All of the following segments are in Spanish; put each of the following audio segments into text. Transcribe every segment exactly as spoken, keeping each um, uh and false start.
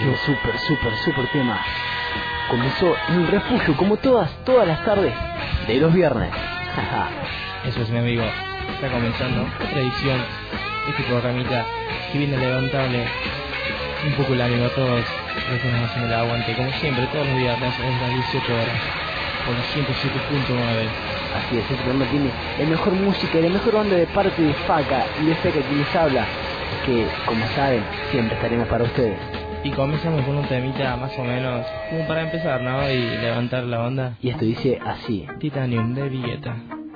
Ese súper, súper, súper tema comenzó en el refugio, como todas, todas las tardes de los viernes. Eso es, mi amigo. Está comenzando otra edición de este programita que viene a levantarle un poco el ánimo a todos los que nos hacen el aguante, como siempre, todos los viernes a las dieciocho horas, por los ciento siete punto nueve. Así es, este programa tiene la mejor música y la mejor onda de parte de Faca y de Feca quien les habla, que, como saben, siempre estaremos para ustedes. Y comenzamos con un temita más o menos como para empezar, ¿no? Y levantar la onda. Y esto dice así: Titanium de Villeta.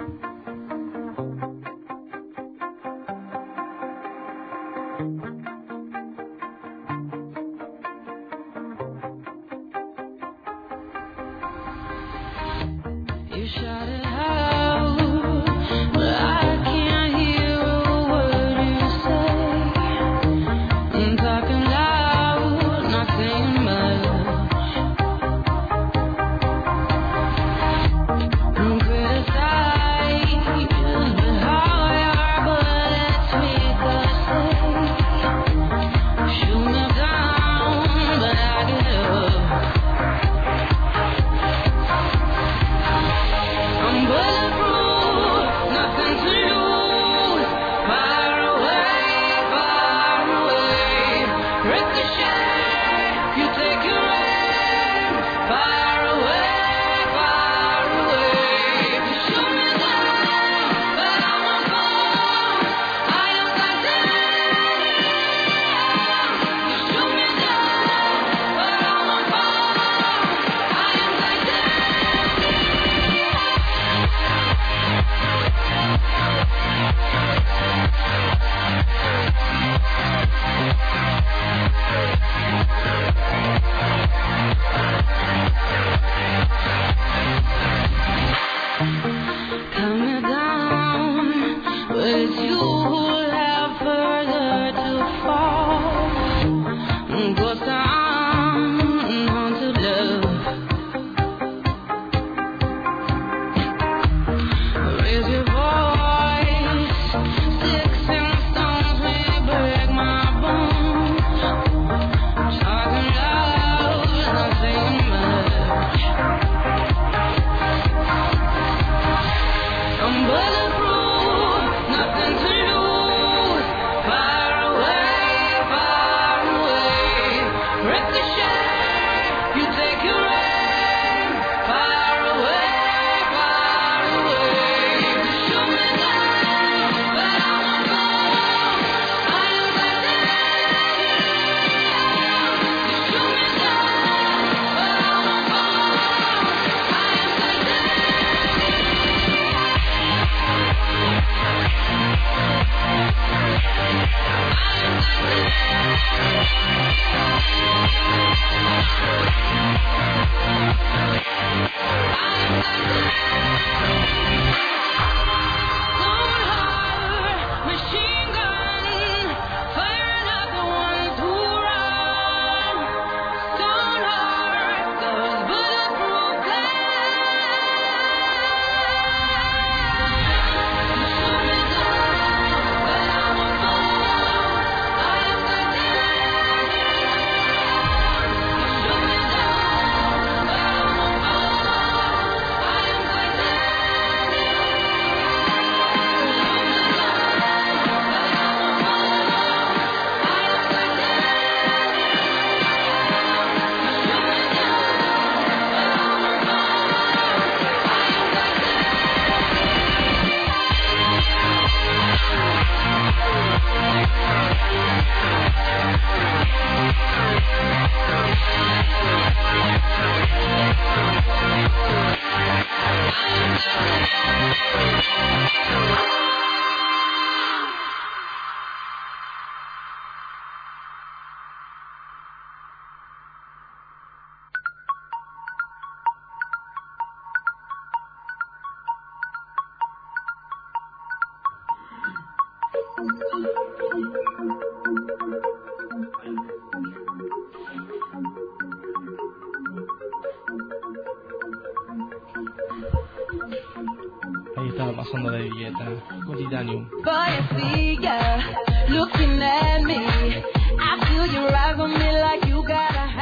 Ahí estaba pasando de Villeta con Titanium. Boy, I see ya looking at me. I feel your eyes on me like you got a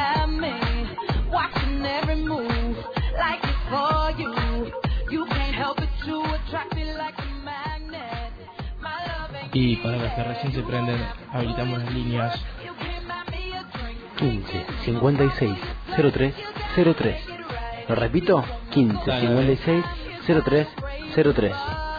Y para los que recién se prenden, habilitamos las líneas quince cincuenta y seis cero tres cero tres. Lo repito, quince cincuenta y seis cero tres cero tres.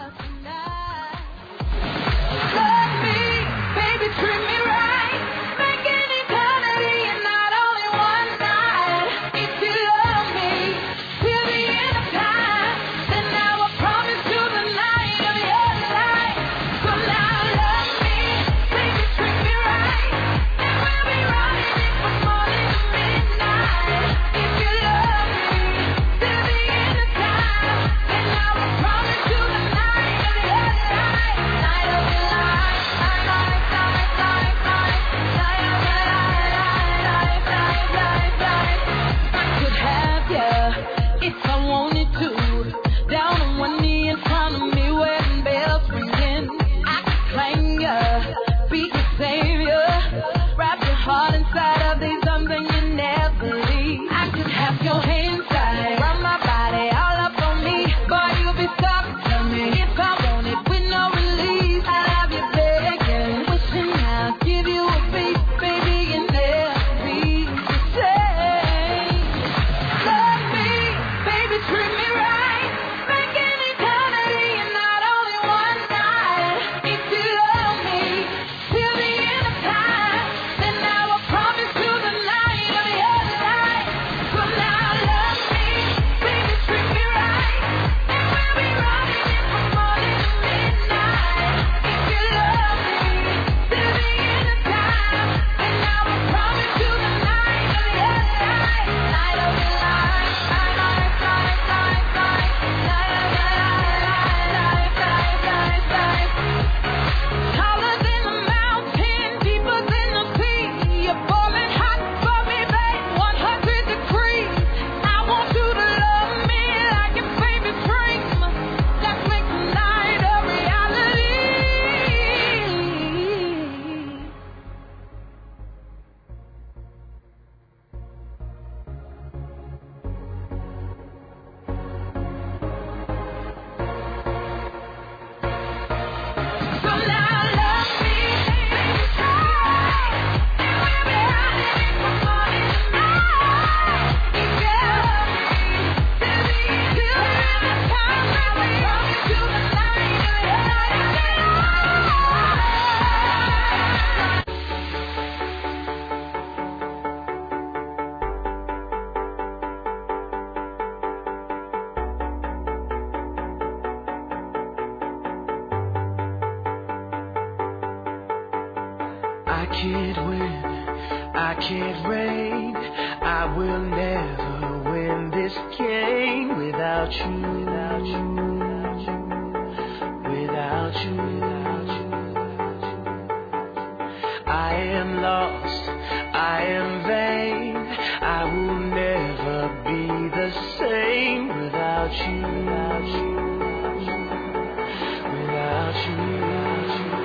I can't win, I can't reign, I will never win this game without you, without you, without you, without you, without you. I am lost, I am vain, I will never be the same without you, without you, without you, without you.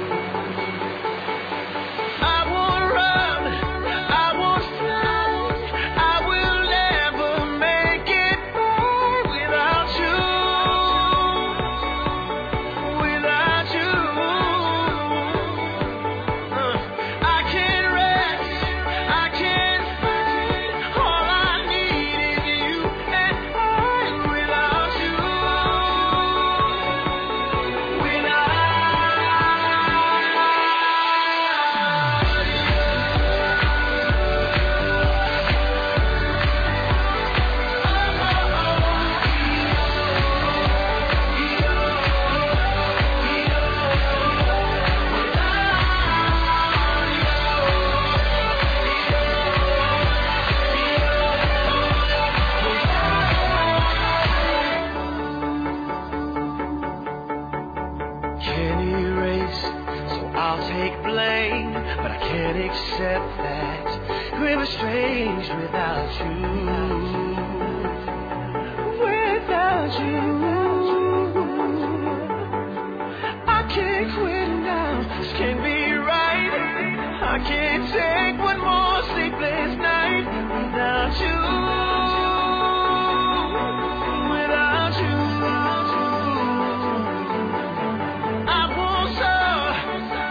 I won't stop.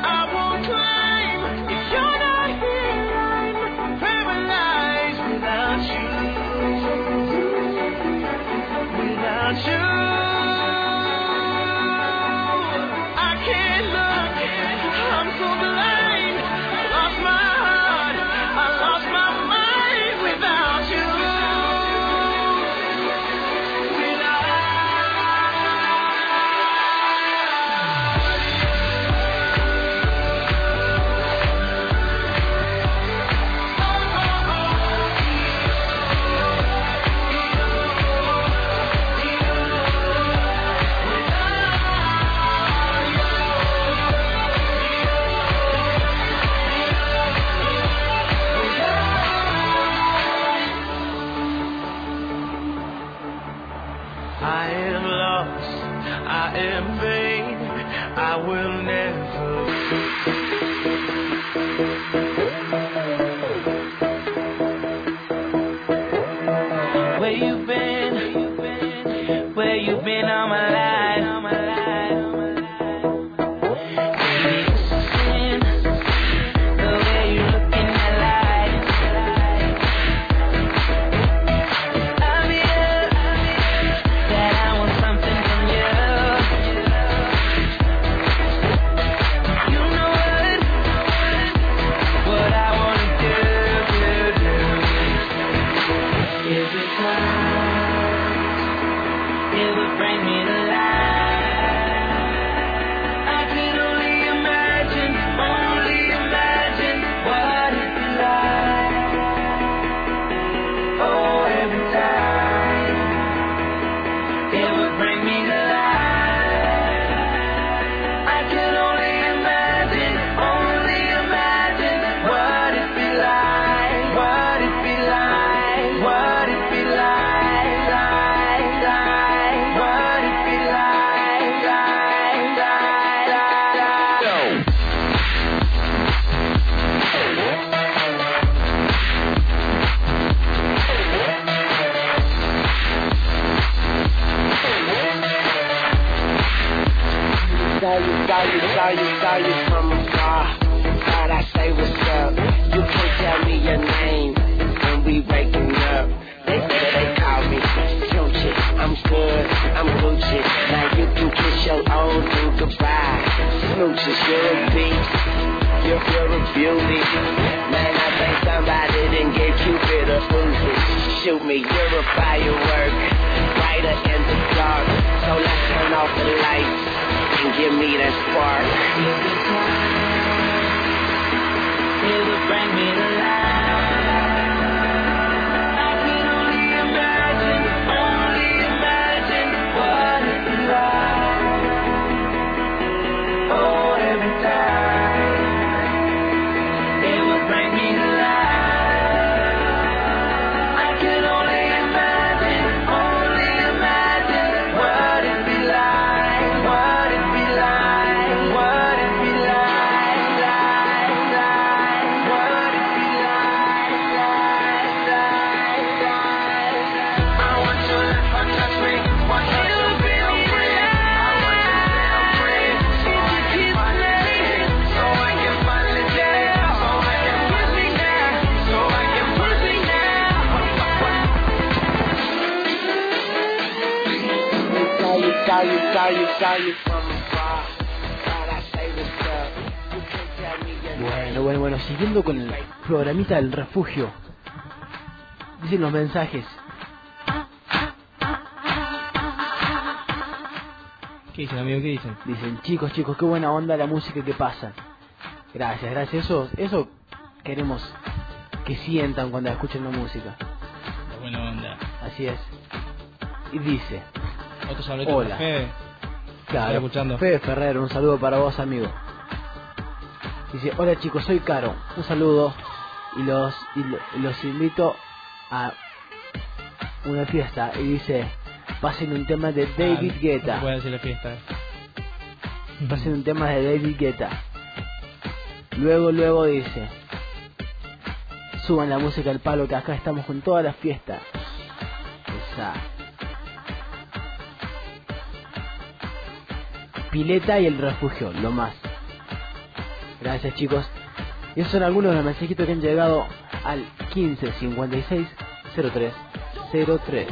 Where you been? Where you been all my life? Baby, listen, the way you look in that light. I'll be up, that I want something from you. You know what? What I wanna do, do, do. Every time it would bring me to life. I can only imagine, only imagine what it'd be like. Oh, every time it would bring me to life. I can only imagine, only imagine what it'd be like, what it'd be like, what it'd be like, like, like, what it'd be like, like, like, like, like. Saw you, saw you, saw you, saw you from afar. Thought I say what's up. You can't tell me your name when we waking up. They say they call me Gucci. I'm good, I'm Gucci. Now you can kiss your old dude goodbye. Smooches, you're a beast. You're, you're a beauty. Man, I think somebody didn't get Cupid a Uzi. Shoot me, you're a firework. Brighter in the dark. So let's turn off the lights and give me that spark. Every time it would bring me to life. I can only imagine, only imagine what it'd be like. Oh, every time it would bring me to life. I can only imagine, only imagine what it'd be like, what it'd be like, what it'd be like, like, like, what it'd be like, like, like, like. I want your lips to touch me, want you to feel free. I want you to feel free, so I can finally, so I can finally dance, so I can push me down, so I can push me down. Saw you, saw you, saw you, saw you from afar. Thought I say what's up. You can't tell me your name. Bueno, bueno, bueno, siguiendo con el programita del refugio. Dicen los mensajes. ¿Qué dicen, amigo? ¿Qué dicen? Dicen, chicos, chicos, qué buena onda la música que pasan. Gracias, gracias. Eso, eso queremos que sientan cuando escuchen la música. La buena onda. Así es. Y dice, Otros hablan de hola. Fede. claro, escuchando. Fede Ferrer, un saludo para vos, amigo. Dice, hola chicos, soy Caro. Un saludo y los, y lo- los invito a una fiesta. Y dice, pasen un tema de David Ah, No Guetta. se puede decir la fiesta. Pasen un tema de David Guetta. Luego, luego dice, suban la música al palo que acá estamos con toda la fiesta. Esa. Pileta y el refugio, lo más. Gracias chicos. Y esos son algunos de los mensajitos que han llegado al quince cincuenta y seis cero tres cero tres.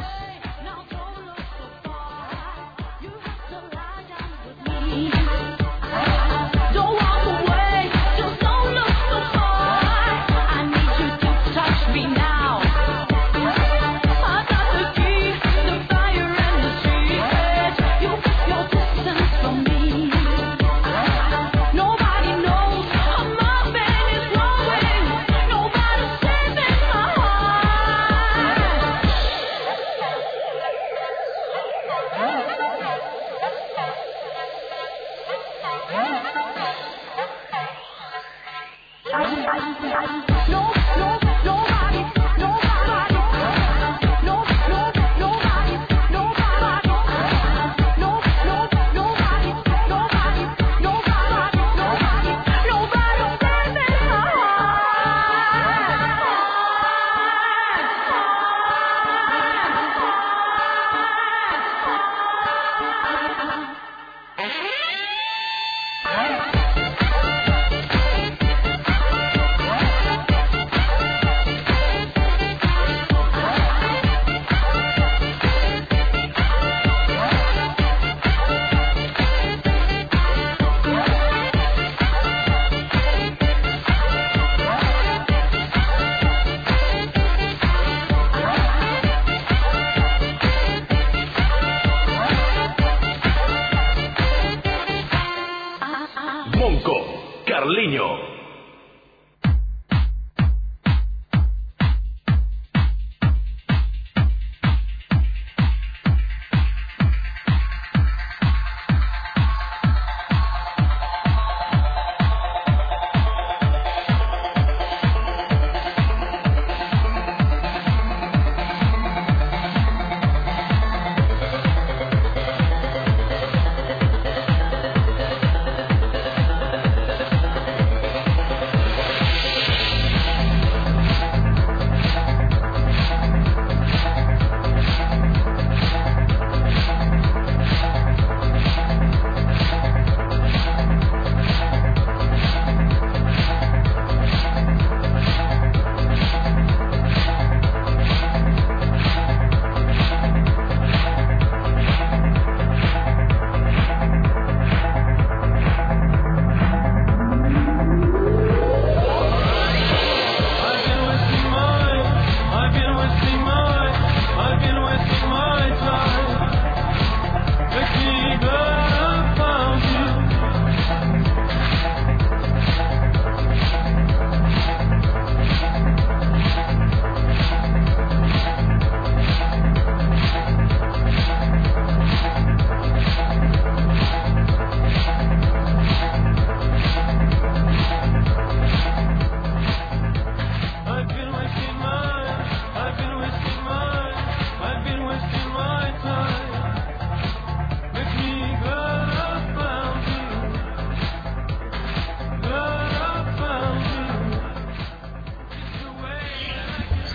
Don't walk away, just don't look so far. I need you to touch me now. I got the key, the fire and the secret. You keep your distance from me. Nobody knows how my pain is growing. Nobody's saving my heart. No, no, nobody, nobody, no, no, nobody, nobody, no, no, nobody, nobody, nobody, nobody, nobody saving my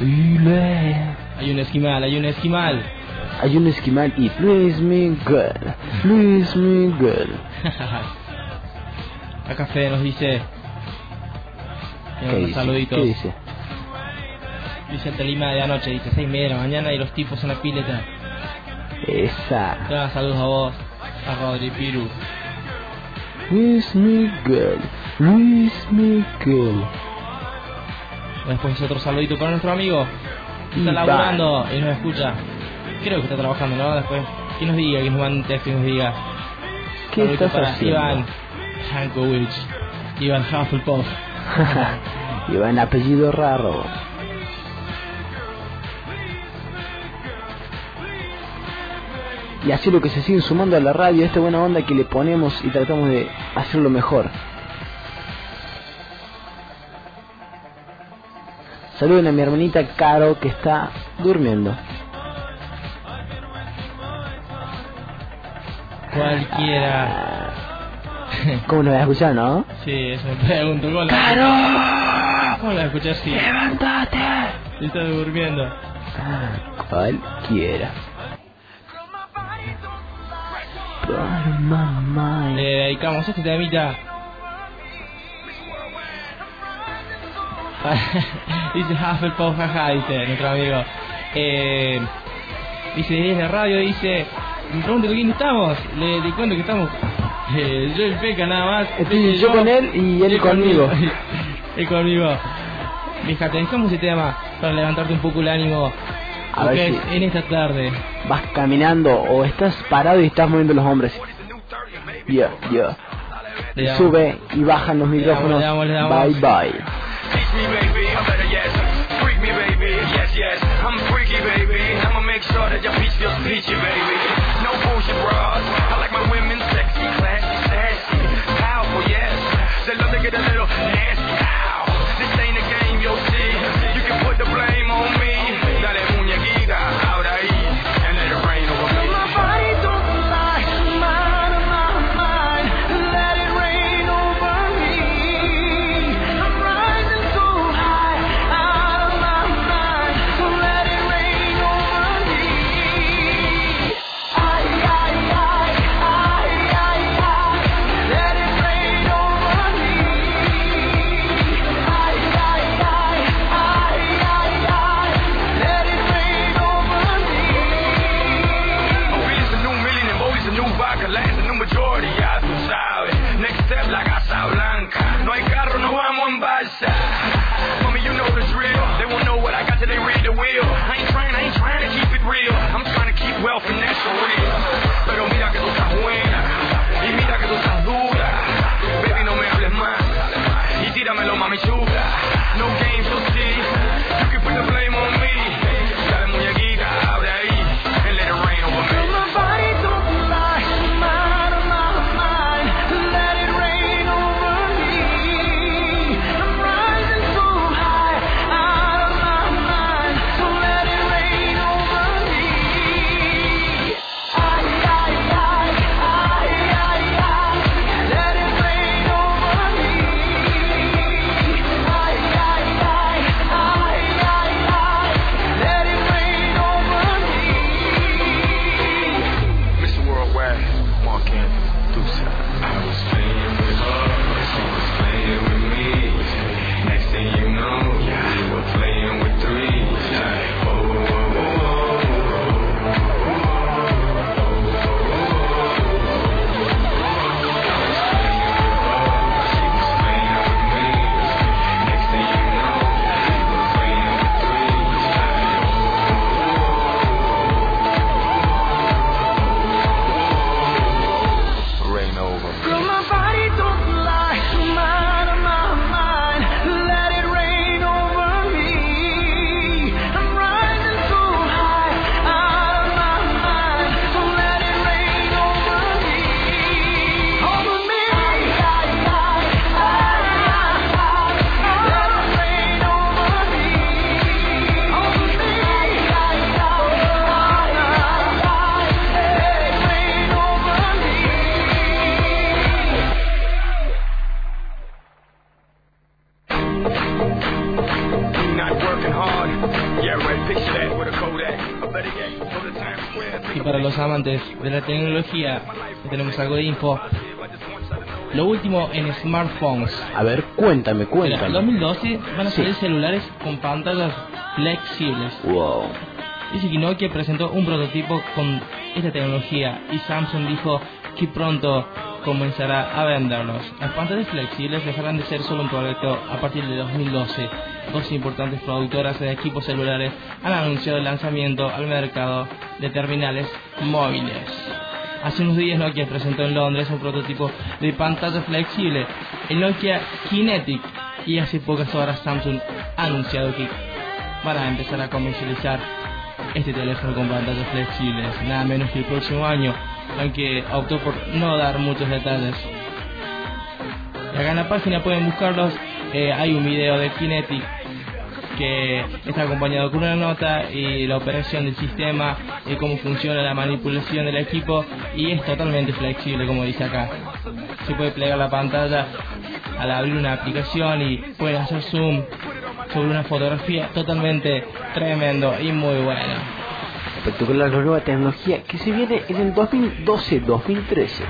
Dile. Hay un esquimal, hay un esquimal. Hay un esquimal y Luis Miguel, Luis Miguel. Acá Fede nos dice. ¿Qué Unos dice? saluditos. ¿Qué dice? Dice el Telima de anoche, dice seis y media de la mañana y los tipos en la pileta. Esa. Te dan saludos a vos, a Rodri Piru. Luis Miguel, Luis Miguel. Después otro saludito para nuestro amigo. Que está Iván. laburando y nos escucha. Creo que está trabajando, ¿no? Después, que nos diga, que nos mande un texto y nos diga. ¿Qué Saludito estás para haciendo? Iván Hankovich, Iván Hufflepuff. Iván, apellido raro. Y así lo que se siguen sumando a la radio, esta buena onda que le ponemos y tratamos de hacerlo mejor. Saluden a mi hermanita Caro que está durmiendo. Cualquiera. ¿Cómo lo vas a escuchar, no? Sí, eso me pregunto. ¿Cómo la, ¡Caro! ¿Cómo la vas a escuchar así? ¡Levántate! Está durmiendo. Cualquiera. Por mamá. Le dedicamos este temita. Dice Hufflepuff, jaja, dice nuestro amigo. Eh, dice, desde la radio, dice, me pregunto con quién estamos. Le, le cuento que estamos eh, yo y Peca nada más. Estoy Peca y yo con él y él conmigo. Él conmigo. Fíjate, dejamos ese tema para levantarte un poco el ánimo. A Lo ver que si- es en esta tarde. Vas caminando o estás parado y estás moviendo los hombres. Ya, ya. Le damos- Sube y bajan los micrófonos. le damos, le damos. Bye bye. Teach me, baby, I'm better, yes. Freak me, baby, yes, yes. I'm freaky, baby. I'ma make sure that your peach feels peachy, baby. No bullshit, bras. I like my women sexy, classy, sassy, powerful, yes. They love to get a little nasty. Ow. This ain't a game, you'll see. You can put the blame on me. Dale muñequita, ahora ahí, and let it rain over me. My body don't lie, I'm out of my mind. Let it rain over me. I'm rising so high, out of my mind. So let it rain over me. Ay, ay, ay, ay, ay, ay. Let it rain over me. Ay, ay, ay, ay, ay, ay. Let it rain over me. Billy's a new million and Bobby's a new vodka. Last a new majority, ya tú sabes. Next step, la Casa Blanca. No hay carro, no vamos en balsa. Mommy, you know the drill. They won't know what I got till they read the wheel. I ain't trying, I ain't trying to keep it real. I'm trying to keep wealth and that's for real. Pero mira que tú estás buena. Y mira que tú estás dura. Baby, no me hables más. Y tíramelo, mami chula. No games, you'll see. You can put the blame on me. Dale muñequita, abre ahí. And let it rain over me. My body don't lie. I'm out of my mind. Let it rain over me. I'm rising so high, out of my mind. So let it rain over me. Ay, ay, ay, ay, ay, ay. Let it rain over me. Ay, ay, ay, ay, Y para los amantes de la tecnología, tenemos algo de info. Lo último en smartphones. A ver, cuéntame, En el cuéntame. dos mil doce van a Sí. salir celulares con pantallas flexibles. Wow. Dice que Nokia presentó un prototipo con esta tecnología y Samsung dijo que pronto comenzará a venderlos. Las pantallas flexibles dejarán de ser solo un proyecto a partir de dos mil doce. Dos importantes productoras de equipos celulares han anunciado el lanzamiento al mercado de terminales móviles. Hace unos días Nokia presentó en Londres un prototipo de pantalla flexible, el Nokia Kinetic, y hace pocas horas Samsung ha anunciado que van a empezar a comercializar este teléfono con pantallas flexibles, nada menos que el próximo año, aunque optó por no dar muchos detalles. Acá en la página pueden buscarlos, eh, hay un video de Kinetic que está acompañado con una nota y la operación del sistema y cómo funciona la manipulación del equipo, y es totalmente flexible, como dice acá. Se puede plegar la pantalla al abrir una aplicación y pueden hacer zoom sobre una fotografía, totalmente tremendo y muy bueno. Espectacular la nueva tecnología que se viene en el dos mil doce dos mil trece.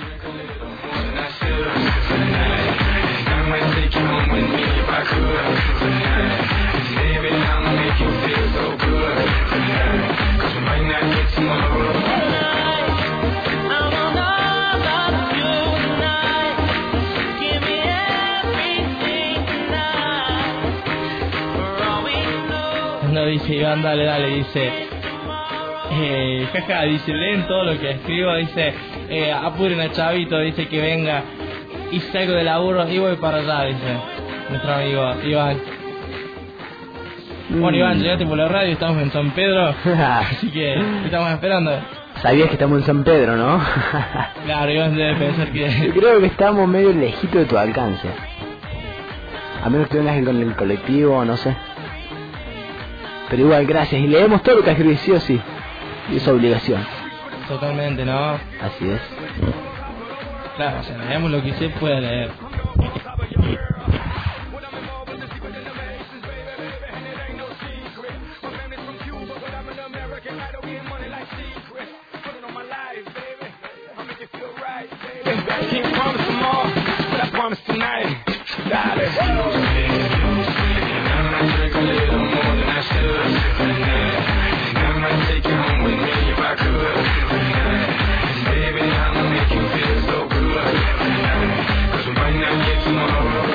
No, dice Iván, dale, dale, dice, eh, jaja, dice, leen todo lo que escribo, dice, eh, apuren a Chavito, dice que venga, y salgo del laburo y voy para allá, dice nuestro amigo Iván. Bueno, Iván, llegaste por la radio, estamos en San Pedro, así que te estamos esperando. Sabías que estamos en San Pedro, ¿no? Claro, Iván debe pensar Yo que... creo que estamos medio lejito de tu alcance. A menos que vengas con el colectivo, no sé. Pero igual, gracias. Y leemos todo lo que has escrito, sí o sí. Y es obligación. Totalmente, ¿no? Así es. Claro, o sea, leemos lo que se puede leer. Can't promise tomorrow, but I promise tonight. Dale. I might drink a little more than I should. I might take you home with me if I could. Baby, I'ma make you feel so good. 'Cause we might not get tomorrow.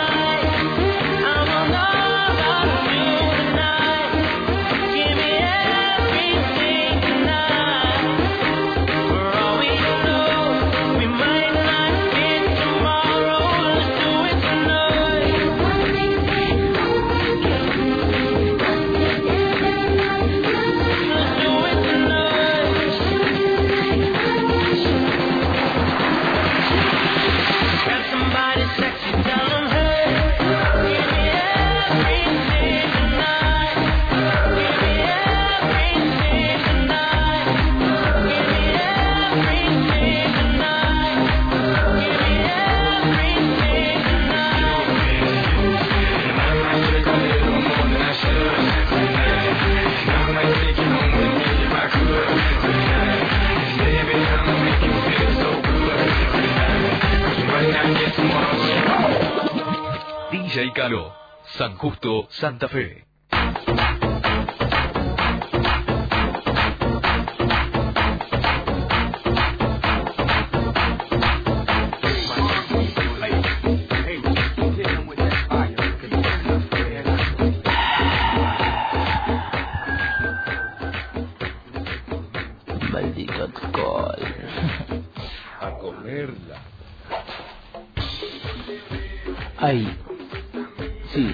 D J Calo, San Justo, Santa Fe. Maldito alcohol. A comerla. Ay. Sí.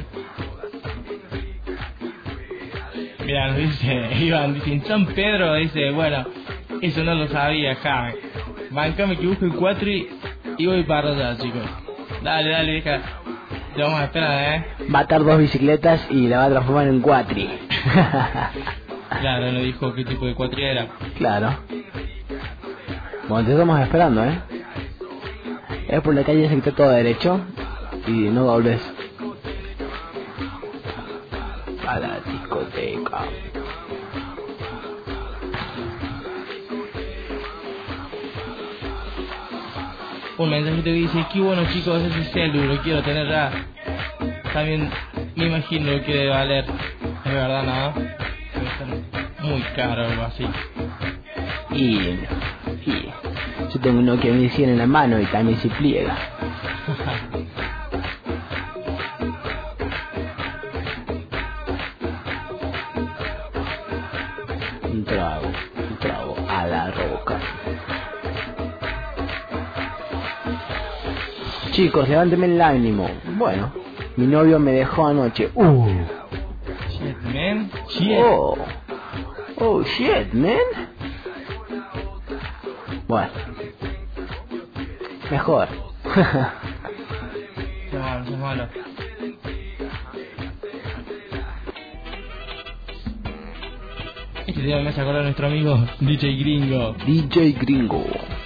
Mira, nos dice Iván, dice, en San Pedro, dice, bueno, eso no lo sabía, ja. Bancame que busco el cuatro y, y voy para allá, chicos. Dale, dale, deja. Te vamos a esperar, ¿eh? Va a atar dos bicicletas y la va a transformar en cuatri. Claro, no dijo qué tipo de cuatri era. Claro. Bueno, te estamos esperando, ¿eh? Es por la calle esa que está todo derecho y no dobles. a la discoteca. Un mensajito que dice, qué bueno chicos, ese celu, lo quiero tener ya. También me imagino lo que debe valer. Es verdad, ¿no? Debe ser muy caro algo así. Y, y yo tengo uno que me cien en la mano y también se pliega. Un trago, un trago a la roca. Chicos, levánteme el ánimo. Bueno, mi novio me dejó anoche. Uh. Shit, man. Shit. Oh. Oh, shit, man. Bueno. Mejor. Qué malo, qué malo. Este tema me hace acordar a nuestro amigo D J Gringo. D J Gringo.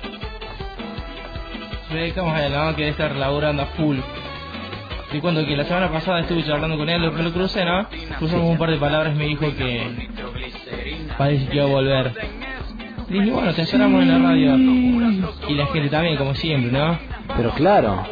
Le dedicamos a él, ¿no? Que debe estar laburando a full. Te cuento que la semana pasada estuve charlando con él, me lo crucé, ¿no? Cruzamos un par de palabras y me dijo que parece que iba a volver. Le dije, bueno, te esperamos en la radio. Y la gente también, como siempre, ¿no? Pero claro.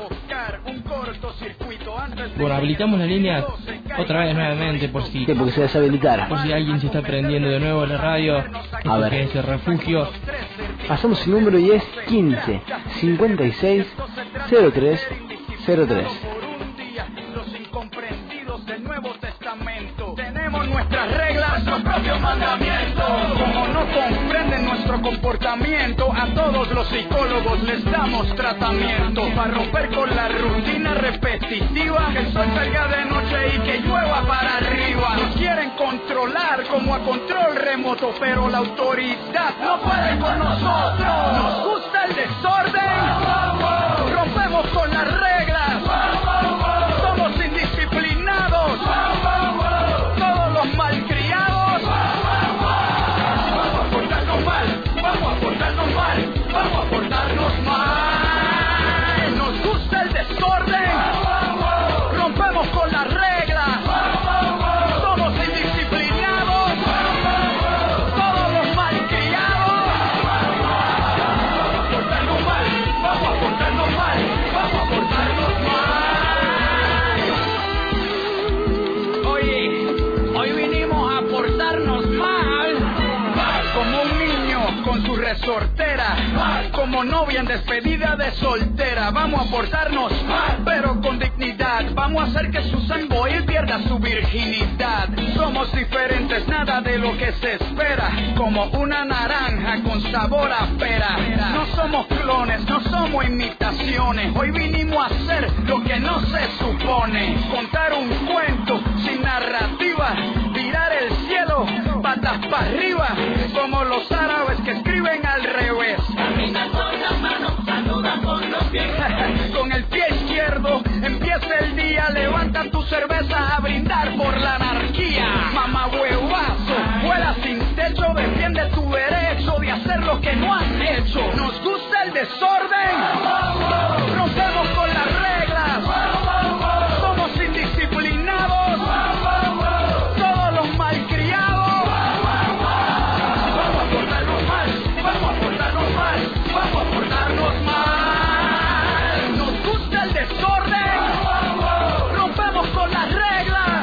Bueno, habilitamos la línea otra vez nuevamente por si ¿Qué? Porque se deshabilitara. por si alguien se está prendiendo de nuevo la radio. Este A ver. que es el refugio. Pasamos el número y es quince cincuenta y seis cero tres cero tres. Los incomprendidos del Nuevo Testamento. Tenemos nuestras reglas, nuestros propios mandamientos. Como no comprenden nuestro comportamiento, a todos los psicólogos les damos tratamiento. Para romper con la rutina repetitiva, que el sol salga de noche y que llueva para arriba. Nos quieren controlar como a control remoto, pero la autoridad no puede con nosotros. Nos gusta el desorden, rompemos con las reglas. Somos indisciplinados, todos los malcriados. Vamos a portarnos mal, vamos a portarnos mal, vamos a portarnos mal. Nos gusta el desorden, rompemos con las reglas. Somos indisciplinados, todos los malcriados. Vamos a portarnos mal, vamos a portarnos mal, vamos a portarnos mal. Hoy vinimos a portarnos mal, como un niño con su resortera, como novia en despedida de soltera. Vamos a portarnos mal, pero con dignidad. Vamos a hacer que Susan Boyle pierda su virginidad. Somos diferentes, nada de lo que se espera, como una naranja con sabor a pera. No somos clones, no somos imitaciones. Hoy vinimos a hacer lo que no se supone, contar un cuento sin narrativa, tirar el cielo patas para arriba, como los árabes que escriben al revés. Camina con las manos, saluda con los pies. Con el pie izquierdo empieza el día, levanta tu cerveza a brindar por la anarquía. Mamá huevazo, vuela sin techo, defiende tu derecho de hacer lo que no has hecho. Nos gusta el desorden, rompemos con las reglas. Somos indisciplinados, todos los malcriados. Vamos a portarnos mal, vamos a portarnos mal, vamos a portarnos mal. Nos gusta el desorden, rompemos con las reglas.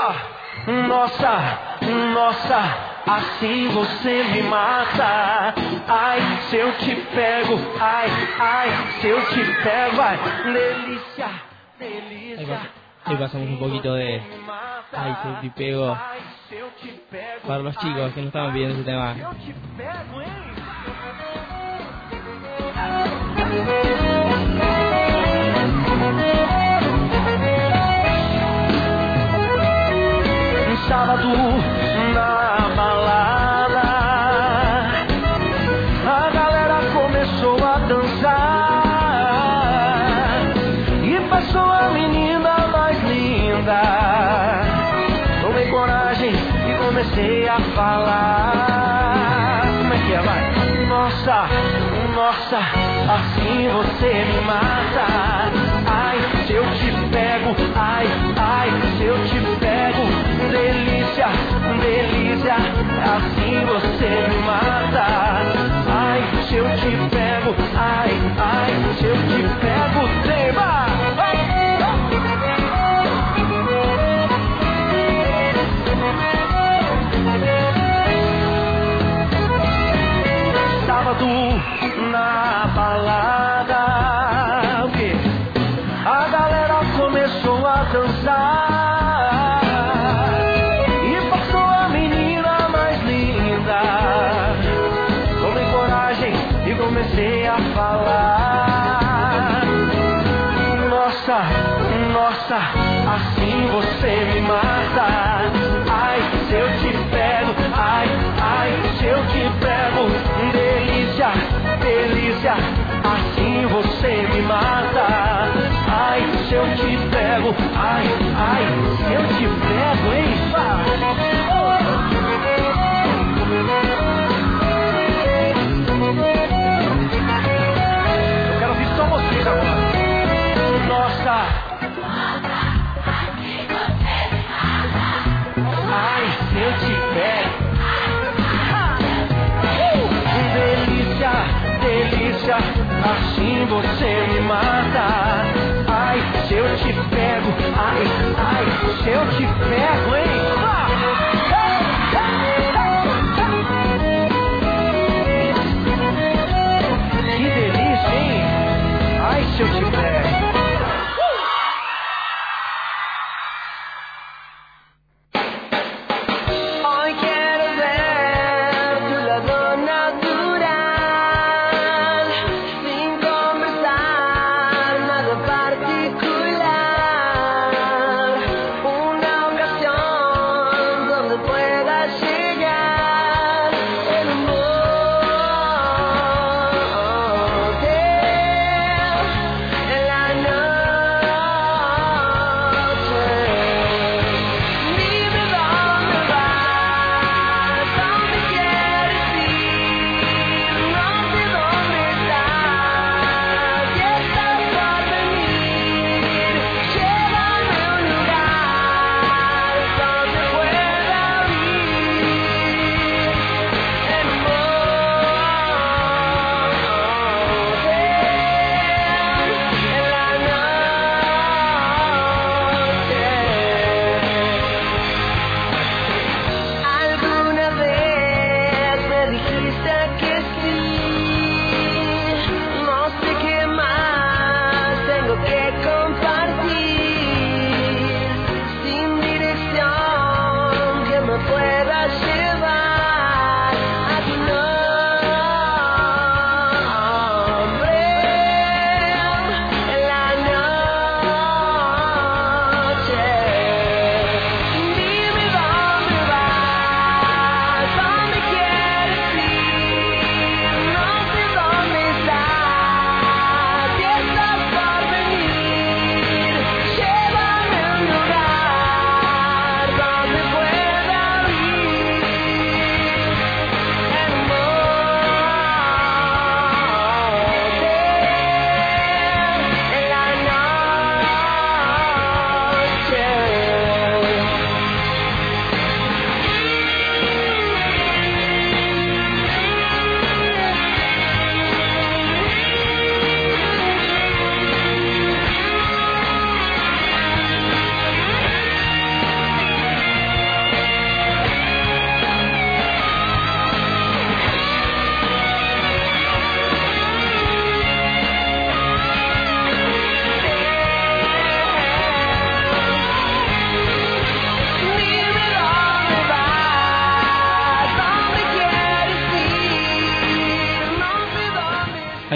Nossa, nossa, assim você me mata. Ai, se eu te pego, ai, ai, se eu te pego, ai, delícia, Ahí, delícia. pas- ahí pasamos un poquito de Ay, se te pego para los chicos que no estaban pidiendo ese tema. Sábado na balada, a galera começou a dançar e passou a menina mais linda. Tomei coragem e comecei a falar. Como é que é, vai? Nossa, nossa, assim você me mata. Ai, se eu te pego, ai, ai, se eu te pego, delícia, delícia, assim você me mata. Ai, se eu te pego, ai, ai, se eu te pego, tema. Sábado na balada, o quê? A galera começou a dançar e passou a menina mais linda. Tomei coragem e comecei a falar. Nossa, nossa, assim você me mata. Ai, se eu te pego, ai, ai, se eu te pego, delícia, delícia, assim você me mata. Ai, se eu te pego, ai, ai, se eu te pego, hein? Eu quero ouvir só vocês agora. Nossa. Ai, se eu te pego. Delícia, delícia, assim você me mata. Ai, se eu te pego, ai, ai, se eu te pego, hein? Que delícia, hein? Ai, se eu te pego. Hoy quiero ver tu lado natural, sin conversar nada particular. Una ocasión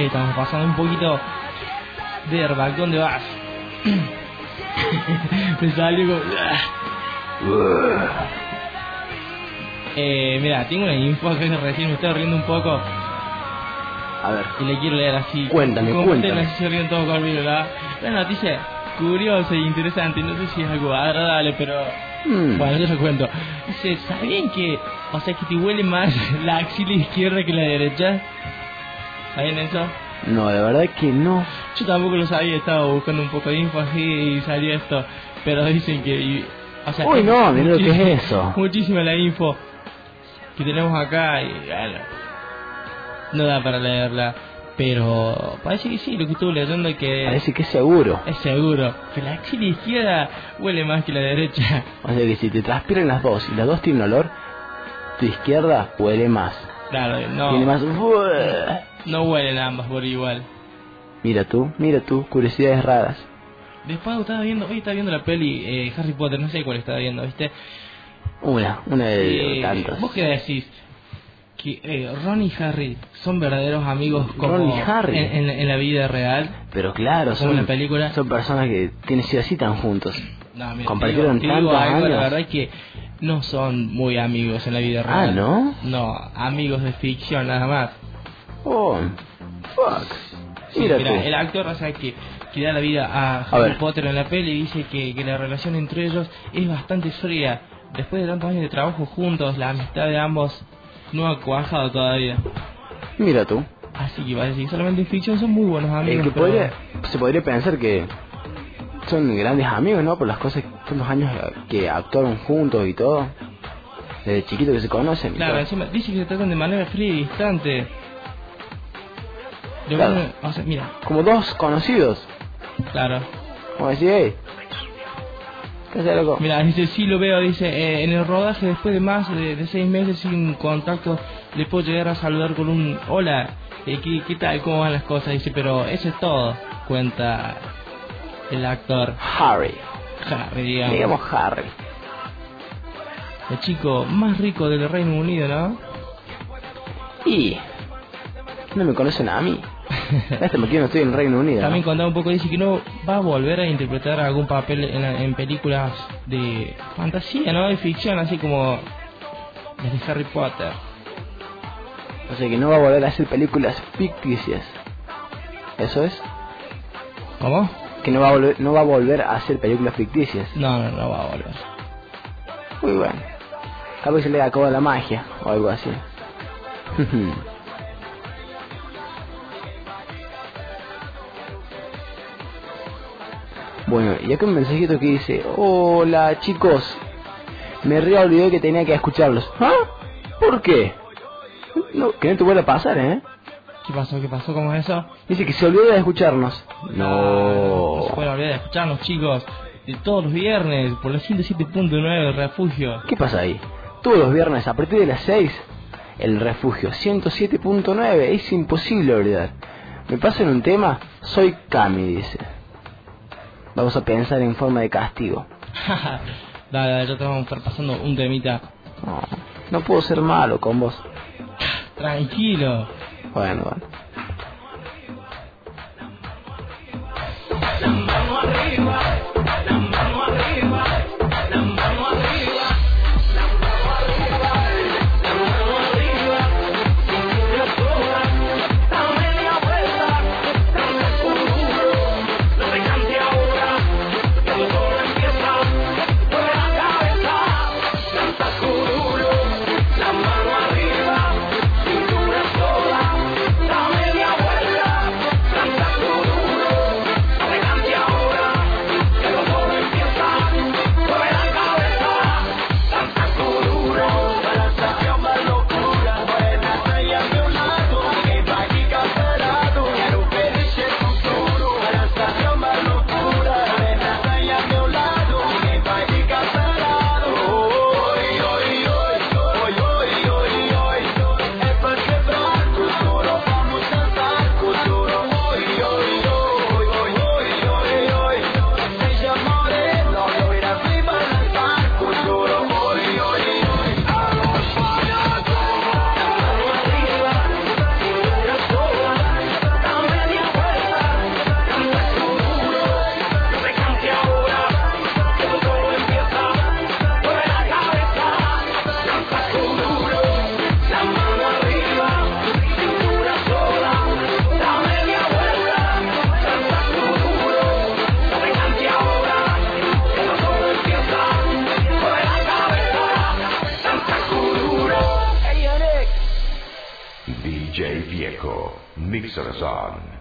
estamos pasando un poquito de airbag. ¿Dónde vas? Me salió como... eh, mira, tengo una info que recién me estoy riendo un poco A ver. y le quiero leer así. Cuéntame, Como cuéntame. ustedes se ríen todos conmigo, ¿verdad? La noticia curiosa e interesante, no sé si es algo agradable, pero... Mm. Bueno, yo les cuento. Dice, ¿sabían que, o sea, que te huele más la axila izquierda que la derecha? ¿Sabían eso? No, de verdad que no. Yo tampoco lo sabía, estaba buscando un poco de info así y salió esto. Pero dicen que... y- o sea, Uy, no, mirá lo que muchísima- es eso. Muchísima la info que tenemos acá y bueno, no da para leerla. Pero parece que sí, lo que estuve leyendo que Parece que es seguro. es seguro que la axila izquierda huele más que la derecha. O sea que si te transpiran las dos y las dos tienen olor, tu izquierda huele más. Claro, no, Tiene más... no huelen ambas por igual. Mira tú, mira tú, curiosidades raras. Después estaba viendo, hoy estaba viendo la peli eh, Harry Potter, no sé cuál estaba viendo, ¿viste? Una, una de Eh, tantas. ¿Vos qué decís? Que eh, Ron y Harry son verdaderos amigos como Ron y Harry. En, en- en la vida real. Pero claro, Como en son, la película. son personas que tienen sido así tan juntos. No, mira, Compartieron te digo- te digo tantos algo, la años. verdad es que no son muy amigos en la vida Ah, real. ¿no? No, amigos de ficción nada más. Oh, fuck. Sí, Mira mira, tú. el actor, o sea, que, que da la vida a A Harry ver. Potter en la peli dice que, que la relación entre ellos es bastante fría. Después de tantos años de trabajo juntos, la amistad de ambos no ha cuajado todavía. Mira tú. Así que parece que solamente en ficción son muy buenos Eh, amigos. que pero- podría, se podría pensar que son grandes amigos, ¿no? Por las cosas, tantos años que actuaron juntos y todo. Desde chiquitos que se conocen. y Claro, todo. encima dice que se tratan de manera fría y distante. Lo Claro. mismo- o sea, mira, Como dos conocidos. claro. Como decir, hey, ¿qué haces, loco? Mira, dice, sí lo veo, dice, eh, en el rodaje después de más de, de seis meses sin contacto, le puedo llegar a saludar con un hola, eh, ¿qué, ¿qué tal? ¿Cómo van las cosas? Dice, pero eso es todo, cuenta el actor Harry. Harry, digamos. Digamos Harry. El chico más rico del Reino Unido, ¿no? Y... no me conocen a mí. Este me no estoy en el Reino Unido. También ¿no? contaba un poco, dice que no va a volver a interpretar algún papel en, en películas de fantasía, ¿no? De ficción, así como las de Harry Potter. O sea que no va a volver a hacer películas ficticias. ¿Eso es? ¿Cómo? Que no va a volver, no va a volver a hacer películas ficticias. No, no, no va a volver. Muy bueno. Tal vez se le acabó la magia o algo así. Bueno, y acá un mensajito que dice: hola chicos, me re olvidé que tenía que escucharlos. ¿Ah? ¿Por qué? No, que no te vuelva a pasar, ¿eh? ¿Qué pasó? ¿Qué pasó? ¿Cómo es eso? Dice que se olvidó de escucharnos. No, no se No. pueden olvidar de escucharnos, chicos. De todos los viernes, por los ciento siete punto nueve del Refugio. ¿Qué pasa ahí? Todos los viernes a partir de las seis, el refugio ciento siete punto nueve. Es imposible olvidar. Me pasan un tema, soy Cami, dice. Vamos a pensar en forma de castigo. Dale, dale, ya te vamos a estar pasando un temita. No, no puedo ser malo con vos. Tranquilo. Bueno, bueno. La mano arriba, cintura sola, dame Viejo, Mixer Zone.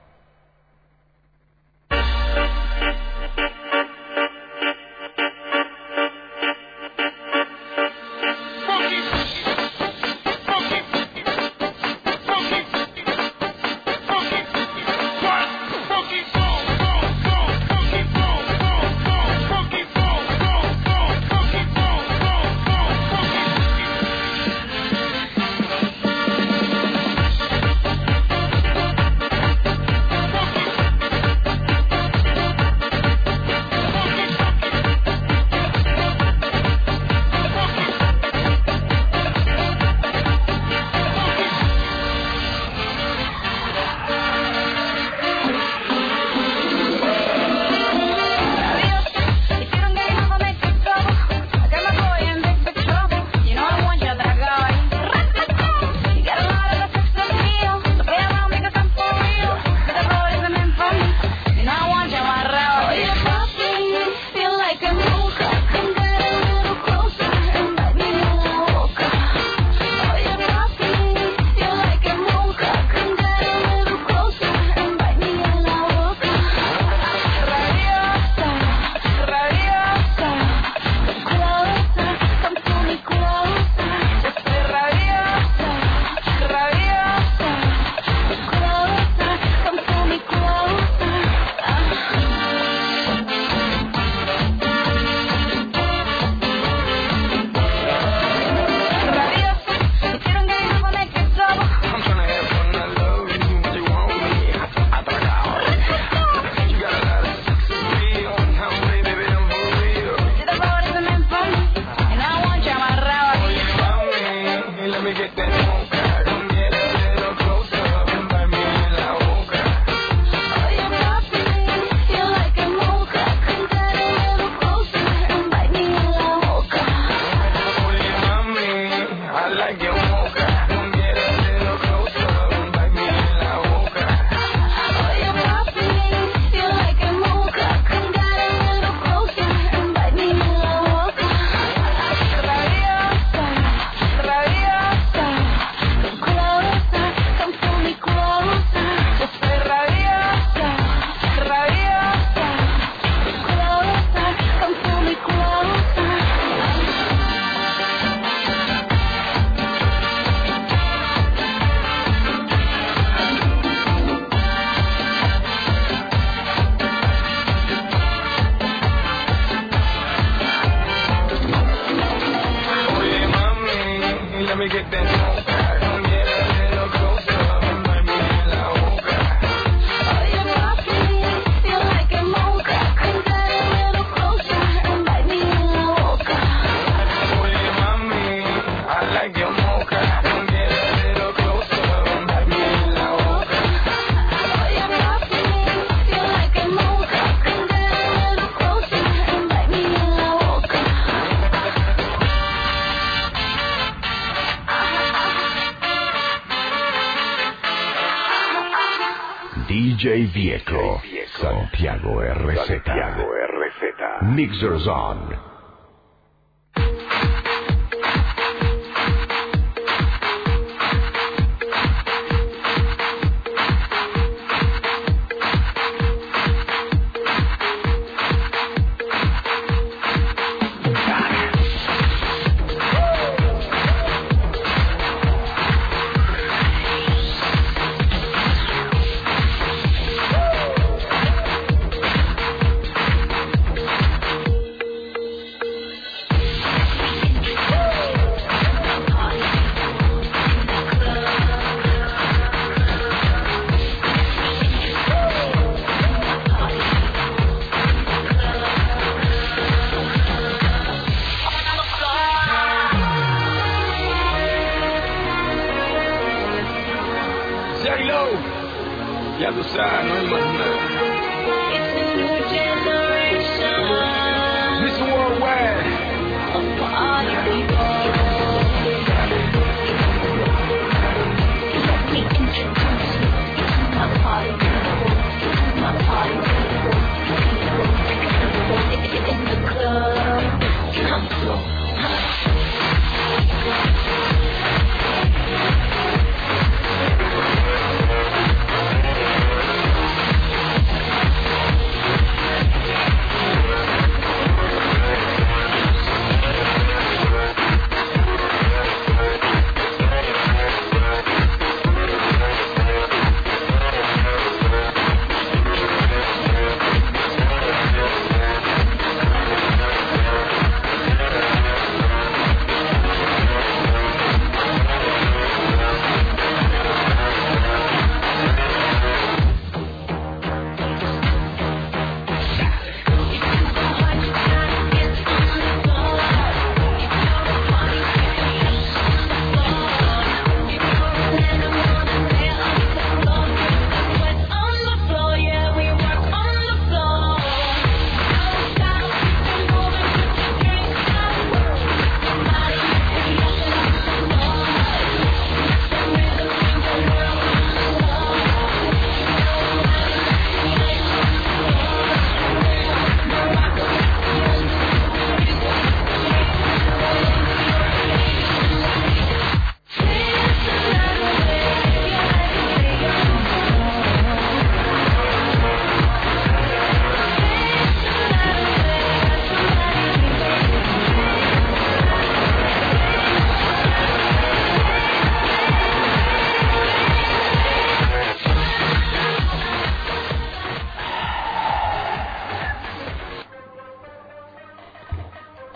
D J Viejo, Santiago R Z, Mixer Zone. Ya tú sabes, no hay más nada. It's a new generation Miss Worldwide. of party people. Let me introduce you to my party people, my party people. In the club, come slow.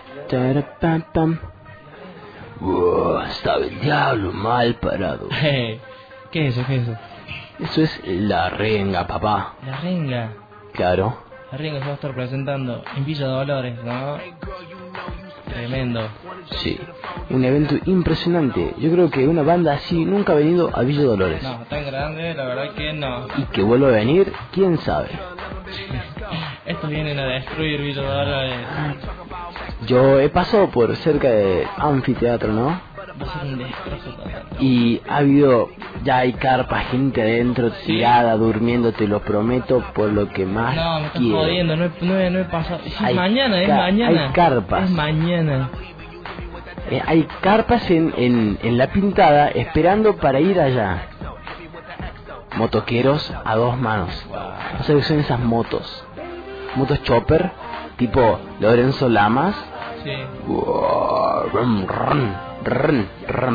Tarapam, pam. Wow, estaba el diablo mal parado. Hey, ¿qué es eso? ¿Qué es eso? Eso es la renga, papá. La renga. Claro. La renga se va a estar presentando en Villa Dolores, ¿no? Tremendo. Sí. Un evento impresionante. Yo creo que una banda así nunca ha venido a Villa Dolores. No, tan grande, la verdad que no. Y que vuelva a venir, quién sabe. Estos vienen a destruir Villa Dolores. Yo he pasado por cerca de anfiteatro, ¿no? Va a ser un destrozo total. Y ha habido, ya hay carpa, gente adentro ¿Sí? tirada, durmiendo, te lo prometo, por lo que más No, me estás quiero. jodiendo, no he, no he, no he pasado. Sí, Hay mañana, es ca- mañana. hay carpas. Es mañana. Eh, hay carpas en, en, en la pintada esperando para ir allá. Motoqueros a dos manos. No sé qué son esas motos. Motos chopper, tipo Lorenzo Lamas. Sí. Wow, rum, rum, rum, rum,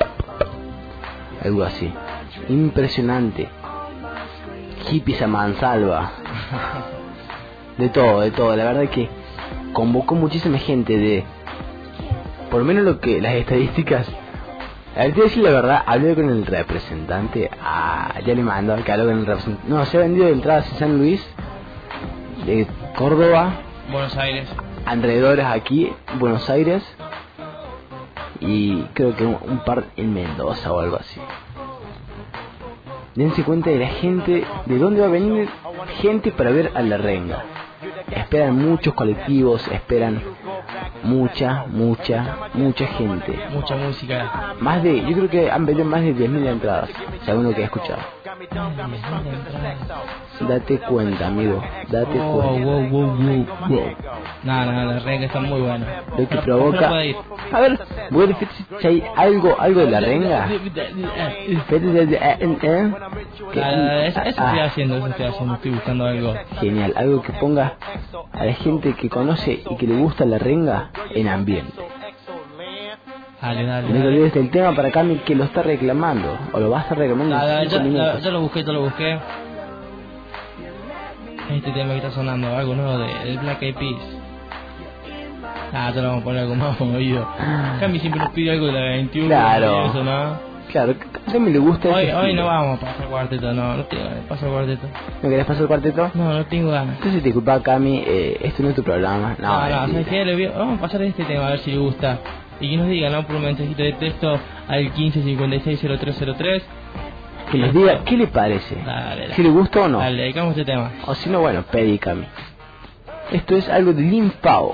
algo así. Impresionante. Hippies a mansalva. De todo, de todo. La verdad que convocó muchísima gente de... Por lo menos lo que las estadísticas... A ver, te voy a decir la verdad, hablé con el representante. Ah, ya le mando que habló con el representante. No, se ha vendido de entradas en San Luis, de Córdoba, Buenos Aires. alrededores aquí, Buenos Aires, y creo que un, un par en Mendoza o algo así. Dense cuenta de la gente, de dónde va a venir gente para ver a la renga. Esperan muchos colectivos, esperan mucha, mucha, mucha gente. Mucha música. Más de, yo creo que han vendido más de diez mil entradas, según lo que he escuchado. Date cuenta, amigo, date Wow, cuenta. wow, wow, wow, wow. No, no, la renga está muy buena. Lo que Ojalá provoca... pueda ir. A ver, voy a decir si hay algo, algo de la renga. Que- Ah, eso, eso ah, estoy haciendo, eso estoy haciendo, estoy buscando algo. Genial, algo que ponga a la gente que conoce y que le gusta la renga en ambiente. Dale, dale, No te dale. olvides del tema para Cami que lo está reclamando, o lo va a estar reclamando Ah, en ya, cinco ya, minutos. ya lo busqué, ya lo busqué. Este tema que está sonando, algo nuevo de, del Black Eyed Peas. Ah, te lo vamos a poner algo más movido. Cami siempre nos pide algo de la veintiuno. Claro. Y eso, ¿no? Claro, que a Cami le gusta Hoy, ese hoy estilo. no vamos a pasar cuarteto, no, no tengo ganas de pasar cuarteto. ¿No querés pasar el cuarteto? No, no tengo ganas. Entonces disculpa Cami, eh, esto no es tu programa. No, No, no, mentira. ¿sabes qué? Le voy a- vamos a pasar este tema a ver si le gusta. Y que nos digan, ¿no? Por un mensajito de texto al quince cincuenta y seis cero tres cero tres. Que nos diga qué le parece, Dale, dale. si le gusta o no. Dale, dedicamos este tema. O si no, bueno, pedí Cami. Esto es algo de Lin Pao.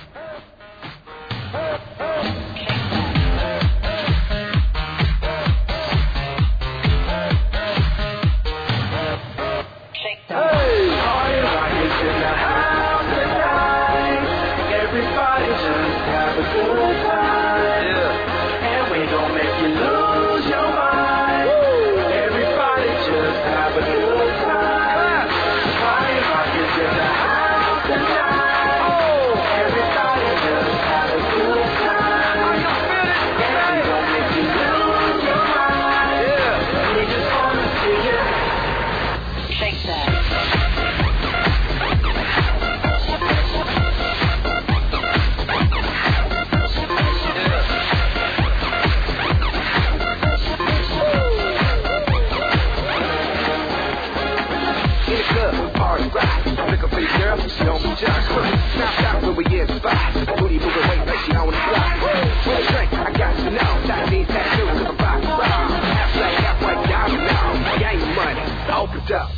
Everybody just have a good time. And we gon' make you lose your mind. Everybody just have a good time. Party rock is in the house tonight. Everybody just have a good time. And we gon' make you lose your mind. We just wanna see you shake that. Party rock, pick up for your girl, she on the jock. Snap out when we in the spot. Booty moving weight like she on the block. Full drink, I got you now. That means tattoo, cause I'm rock, rock. Half black, half white, diamond now. Gang money, opened up.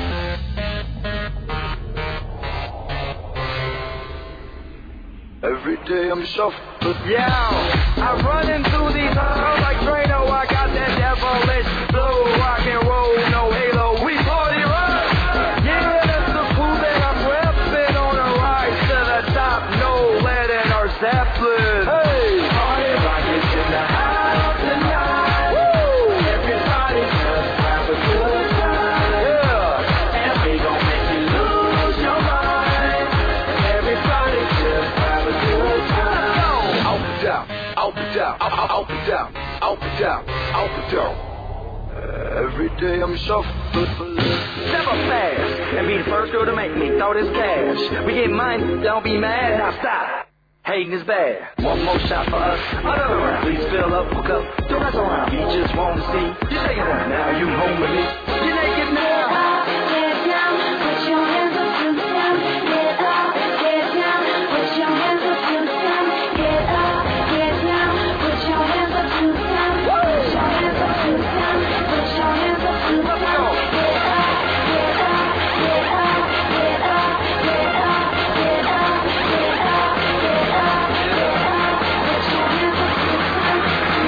Every day I'm shuffling. Yeah, I'm running through these halls like Drano. I got that devilish flow, rock and roll, no halo. We party rock. Yeah, that's the food that I'm repping on a rise to the top. No lead in our Zeppelin. Hey, party rock is in the house tonight. Woo! Everybody just have a good time. Yeah, and we gon' make you lose your mind. Everybody just have a good time. Open down, open down, open down, open down, open down. Every day I'm shuffling. Step up fast and be the first girl to make me throw this cash. We get money, don't be mad. Now stop. Hating is bad. One more shot for us. Another round. Please fill up a cup. Don't mess around. You just want to see. You're taking one now. You home with me. You're naked now. Get down, put your hands up to the sun. Get up, get down, put your hands up to the sun. Get up, get down, put your hands up to the sun. Put your hands up to the sun. Put your hands up to the sun. Get up, get up, get up, get up, get up, get up, get up, get up, get up. Put your hands up to the sun.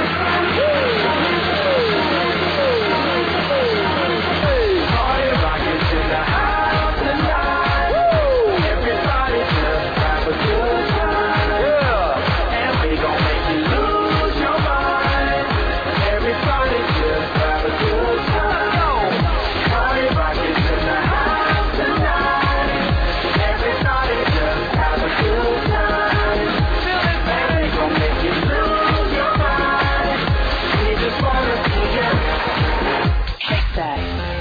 Party rockets in the house tonight. Everybody just have a good time. Yeah. And we gon' make you lose your mind. Everybody just have a good time. Party rockets in the house tonight. Everybody just have a good time. And we gon' make you lose your mind. We just wanna see you. Take that.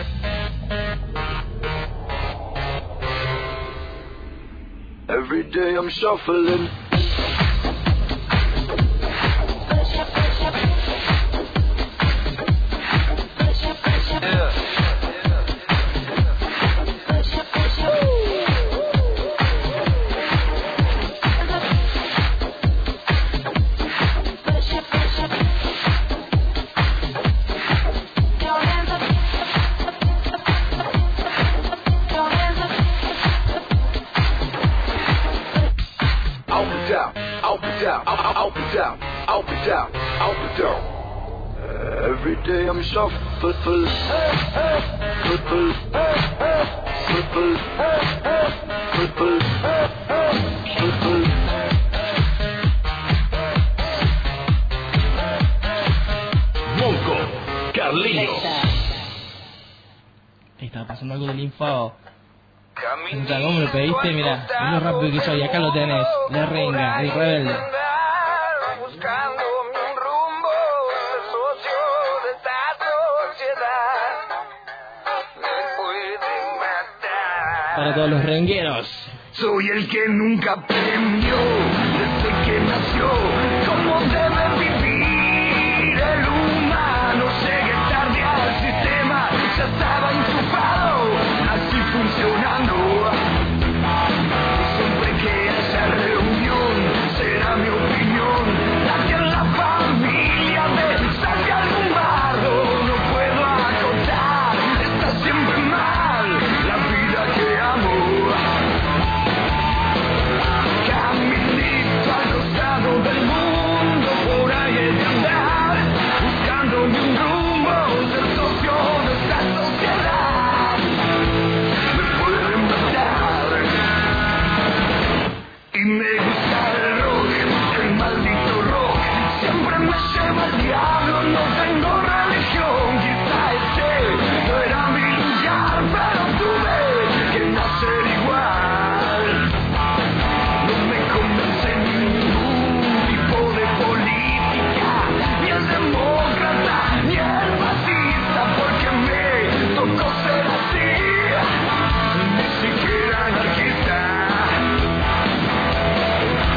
Every day I'm shuffling. Out and down, out and down, out, out, out and down, out and down, out and down. Every day I'm shuffling, shuffle, shuffle, shuffle, shuffle. Monco, Carliño. Ahí estaba pasando algo del info. Puta, ¿cómo lo pediste? Mira, es lo rápido que soy. Acá lo tenés. La renga, el rebelde. Buscándome un rumbo, el socio de esta sociedad me puede matar. Para todos los rengueros. Soy el que nunca aprendió desde que nació cómo debe vivir el humano. Llegué tarde al sistema, ya estaba enchufado, así funcionando. Siempre que haya reunión, será mi opinión la que en la familia me saque algún barro. No puedo acotar, está siempre mal la vida que amo. Caminito al costado del mundo, por ahí he de andar, buscándome un rumbo, ser socio de esta sociedad. Me pueden matar. Y me gusta el rock, el maldito rock, siempre me lleva el diablo, no tengo religión. Quizá ese no era mi lugar, pero tuve que nacer igual. No me convence ningún tipo de política, ni el demócrata, ni el fascista, porque me tocó ser así, ni siquiera anarquista.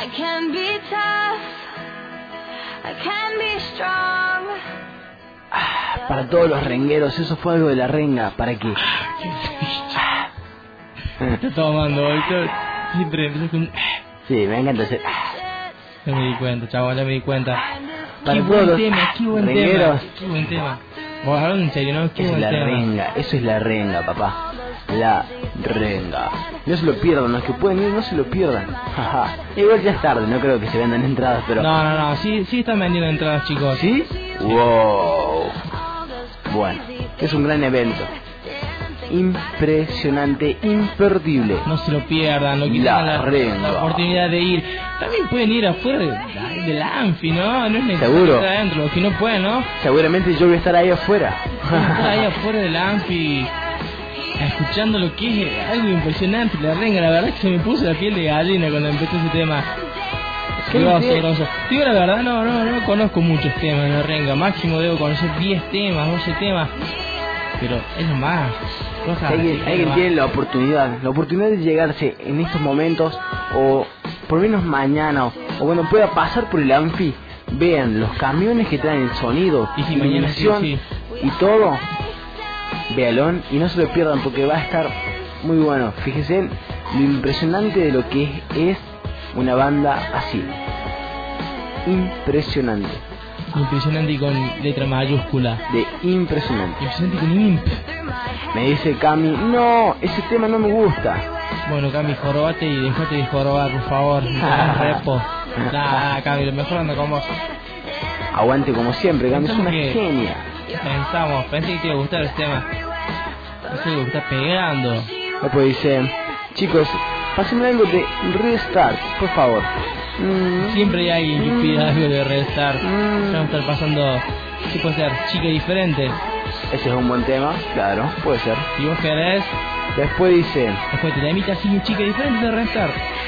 I can be tough, I can be strong. Ah, para todos los rengueros, eso fue algo de la renga. ¿Para qué? Está tomando hoy. todo- Siempre empiezo con. Sí, me encanta hacer. Ya me di cuenta, chabón, ya me di cuenta. Para Qué todos buen los tema, qué buen rengueros. tema. Qué buen tema. Vos hablando en serio, ¿no? Qué Eso es buen la tema. renga, eso es la renga, papá. La renga. No se lo pierdan, los que pueden ir, no se lo pierdan. Jaja. Igual ya es tarde, no creo que se vendan entradas, pero... No, no, no, sí, sí están vendiendo entradas, chicos. ¿Sí? Wow. Bueno, es un gran evento. Impresionante, imperdible. No se lo pierdan, no La quieran la, renga. la oportunidad de ir. También pueden ir afuera de, de la Anfi, ¿no? No es necesario Seguro. estar adentro, los que no pueden, ¿no? Seguramente yo voy a estar ahí afuera. Pueden estar ahí afuera de la Anfi, escuchando lo que es algo impresionante, la renga. La verdad es que se me puso la piel de gallina cuando empezó ese tema. ¿Qué Grosso, dice? grosso. Digo la verdad, no, no, no conozco muchos temas de la renga. Máximo debo conocer diez temas, doce temas. Pero es lo más. Cosas Si alguien, así que alguien no- tiene la oportunidad, la oportunidad de llegarse en estos momentos, o por lo menos mañana, o, o cuando pueda pasar por el Anfi, vean los camiones que traen el sonido, Y si mañana sí, iluminación sí. y todo, véanlo y no se lo pierdan porque va a estar muy bueno. Fíjense lo impresionante de lo que es, es una banda así. Impresionante, Impresionante y con letra mayúscula. de impresionante. Impresionante y con imp. Me dice Cami, no, ese tema no me gusta. Bueno, Cami, jorobate y dejate de jorobar, por favor. Ah, repo. Nah, Cami, lo mejor anda con vos. Aguante como siempre, Cami es Pensamos una que- genia. Pensamos, pensé que te iba a gustar este tema. Es algo que está pegando. Después dice, chicos, pásenme algo de Restart, por favor. Mm, Siempre hay alguien que pida algo de Restart. Mm. Ya vamos a estar pasando. ¿Qué puede ser? Chica diferente. Ese es un buen tema, claro, puede ser. Si vos querés, Después dice, después te la imita así, chica diferente de Restart.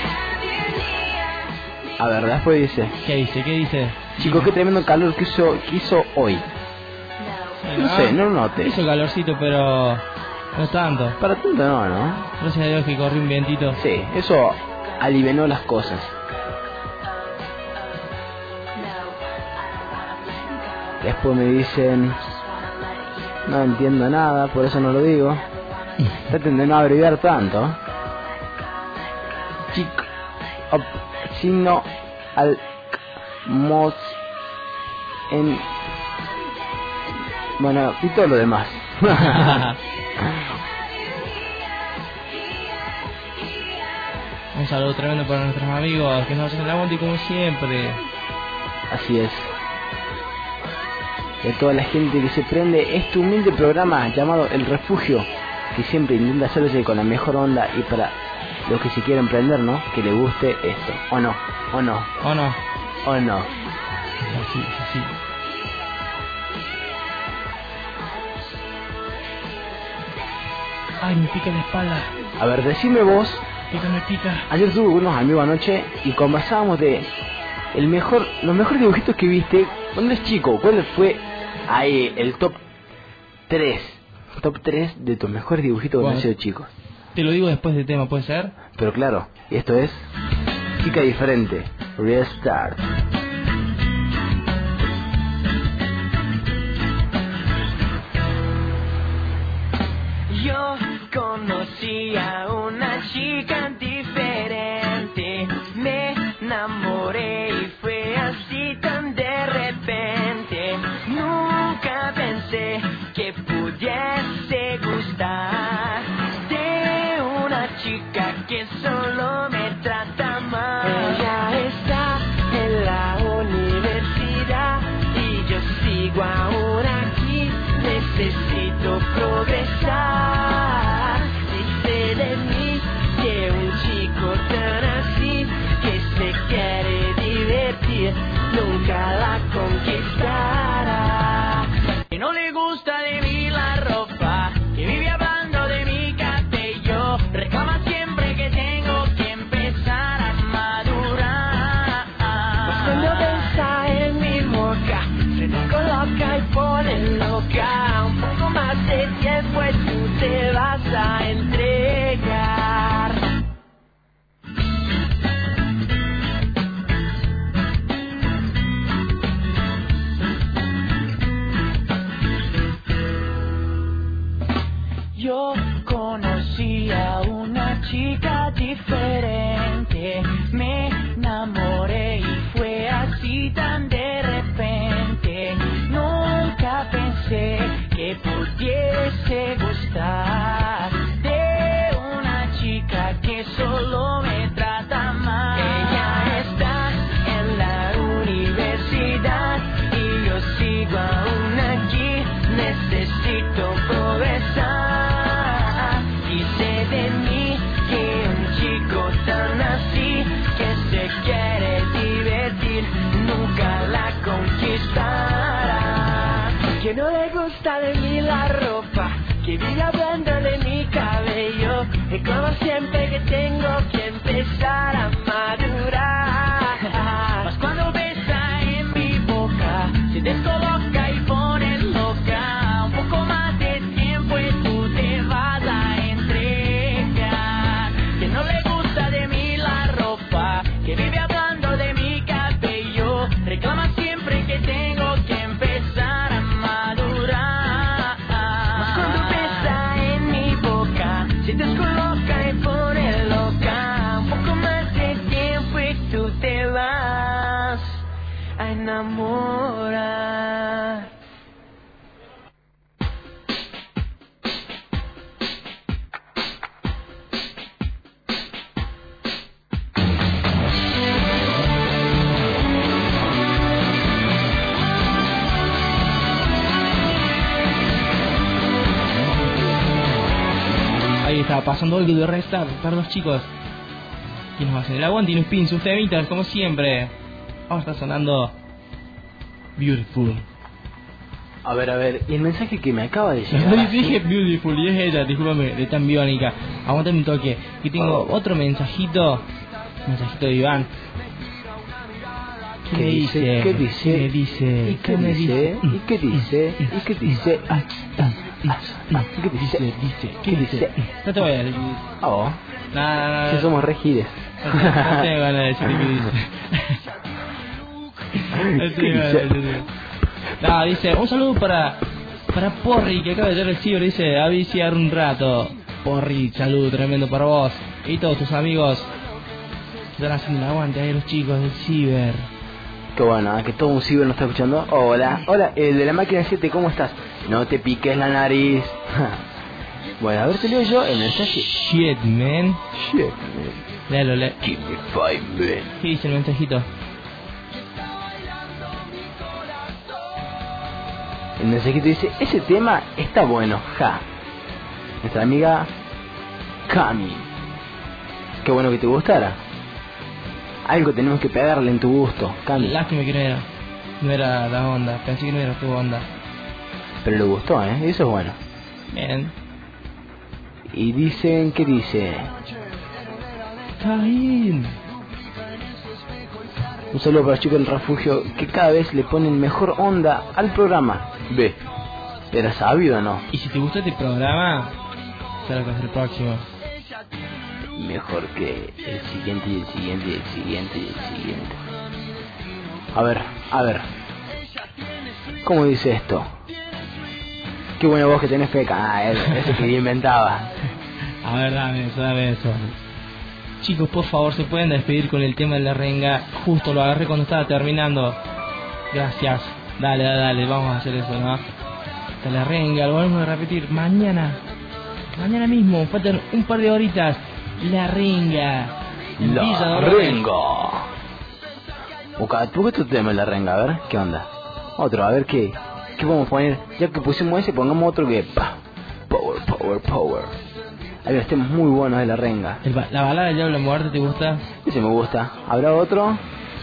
a ver, después dice, ¿Qué dice? ¿Qué dice? chicos, qué tremendo calor que hizo, que hizo hoy. No sé, no lo noté. Hizo calorcito, pero no tanto. Para tanto no, ¿no? Gracias a Dios que corrió un vientito. Sí, eso alivianó las cosas. Después me dicen, no entiendo nada, por eso no lo digo. Traten de no abreviar tanto. Chic, op, signo, al, mos, en, bueno, y todo lo demás. Un saludo tremendo para nuestros amigos que nos hacen el aguante como siempre. Así es. Y a toda la gente que se prende este humilde programa llamado El Refugio, que siempre intenta hacerse con la mejor onda, y para los que se quieren prender, ¿no? Que les guste esto. O no, o no, ¿O no? o no. Es así, es así. Ay, me pica la espalda. A ver, decime vos, Pica, me pica. ayer tuve unos amigos anoche y conversábamos de el mejor, los mejores dibujitos que viste cuando eres chico. ¿Cuál fue ahí el top tres? Top tres de tus mejores dibujitos cuando Bueno. has sido chico. Te lo digo después del tema, ¿puede ser? Pero claro, y esto es Chica Diferente, Restart. Yo conocí a una chica diferente, me enamoré y fue así tan de repente. Nunca pensé que pudiese gustar de una chica que solo me trata mal. Ella está en la universidad y yo sigo aún aquí. Necesito progresar. Dice de mí que un chico tan así que se quiere divertir nunca la conquistará. Que no le gusta de mí la ropa, que vive hablando de mi cabello, reclama siempre que tengo que empezar a madurar. Pues cuando pensa en mi boca, se descoloca y pone loca. Un poco más de tiempo es yo conocí a una chica diferente. Me enamoré y fue así tan de repente. Nunca pensé que pudiese gustar de una chica que solo me trata mal. Ella está en la universidad y yo sigo aún aquí. Necesito progresar. Y sé de mí que un chico tan así que se quiere divertir nunca la conquistará. Que no le gusta de mí la ropa, que vive hablando de mi cabello, reclama siempre que tengo que empezar a madurar. Mas cuando besa en mi boca, se descoloca y pone loca. Un poco más de tiempo y tú te vas a entregar. Que no le gusta de mí la ropa, que vive hablando de mi cabello, reclama siempre que tengo que empezar a madurar. Mas cuando besa en mi boca, se descoloca y pone loca. Un poco más de tiempo y tú te vas a enamorar. Ahí está, pasando algo de resta para los chicos. Y nos hacen el aguante y nos piden sus temitas, como siempre. Ahora está sonando Beautiful. A ver, a ver, y el mensaje que me acaba de Yo llegar. dije Beautiful y es ella, discúlpame, de tan biónica. Aguántame un toque. Y tengo Oh. otro mensajito. Mensajito de Iván. ¿Qué dice? ¿Qué dice? ¿Qué me dice? ¿Y qué me dice? ¿Y qué dice? ¿Y qué dice? Ah, ah, ah, ah. ¿Qué dice? Dice, ¿Qué dice? No te voy a decir. Oh, No, no, no. si somos regiles. No te- no tengo ganas de decir qué dice. No ¿Qué tengo ganas de dice? decir. No, dice, un saludo para para Porri, que acaba de llegar el ciber, dice, a viciar un rato. Porri, saludo tremendo para vos. Y todos tus amigos que están haciendo el aguante ahí, los chicos del ciber. Qué bueno, ¿eh? Que todo un ciber nos está escuchando. Hola, hola, el de la máquina siete, ¿cómo estás? No te piques la nariz. Bueno, a ver, te leo yo el mensaje. Shit, man. Shit, man. Léalo, le. Give me five, man. ¿Qué dice el mensajito? El mensajito dice, ese tema está bueno, ja. Nuestra amiga Cami. Qué bueno que te gustara. Algo tenemos que pegarle en tu gusto, Cami. Lástima que no era. No era la onda. Pensé que no era tu onda. Pero le gustó, ¿eh? Eso es bueno. Bien. Y dicen, ¿qué dice? Está bien. Un saludo para los chicos del refugio que cada vez le ponen mejor onda al programa. Ve, ¿era sabido o no? Y si te gustó este programa, será que es el próximo. Mejor que el siguiente y el siguiente y el siguiente y el siguiente. A ver, a ver. ¿Cómo dice esto? Qué buena voz que tenés, Feca. Ah, ese que yo inventaba. A ver, dame eso, dame eso. Chicos, por favor, se pueden despedir con el tema de la renga. Justo lo agarré cuando estaba terminando. Gracias. Dale, dale, dale, vamos a hacer eso, ¿no? De la renga, lo vamos a repetir mañana. Mañana mismo, faltan un par de horitas. La renga. En Villa La Dolores. renga. Busca, ¿por qué tu tema es la renga? A ver, ¿qué onda? Otro, a ver qué. ¿Qué podemos poner? Ya que pusimos ese, pongamos otro que. Pa, power, power, power. Hay unos temas muy buenos de la renga. El ba- la balada del diablo muerte, ¿te gusta? Ese me gusta. ¿Habrá otro?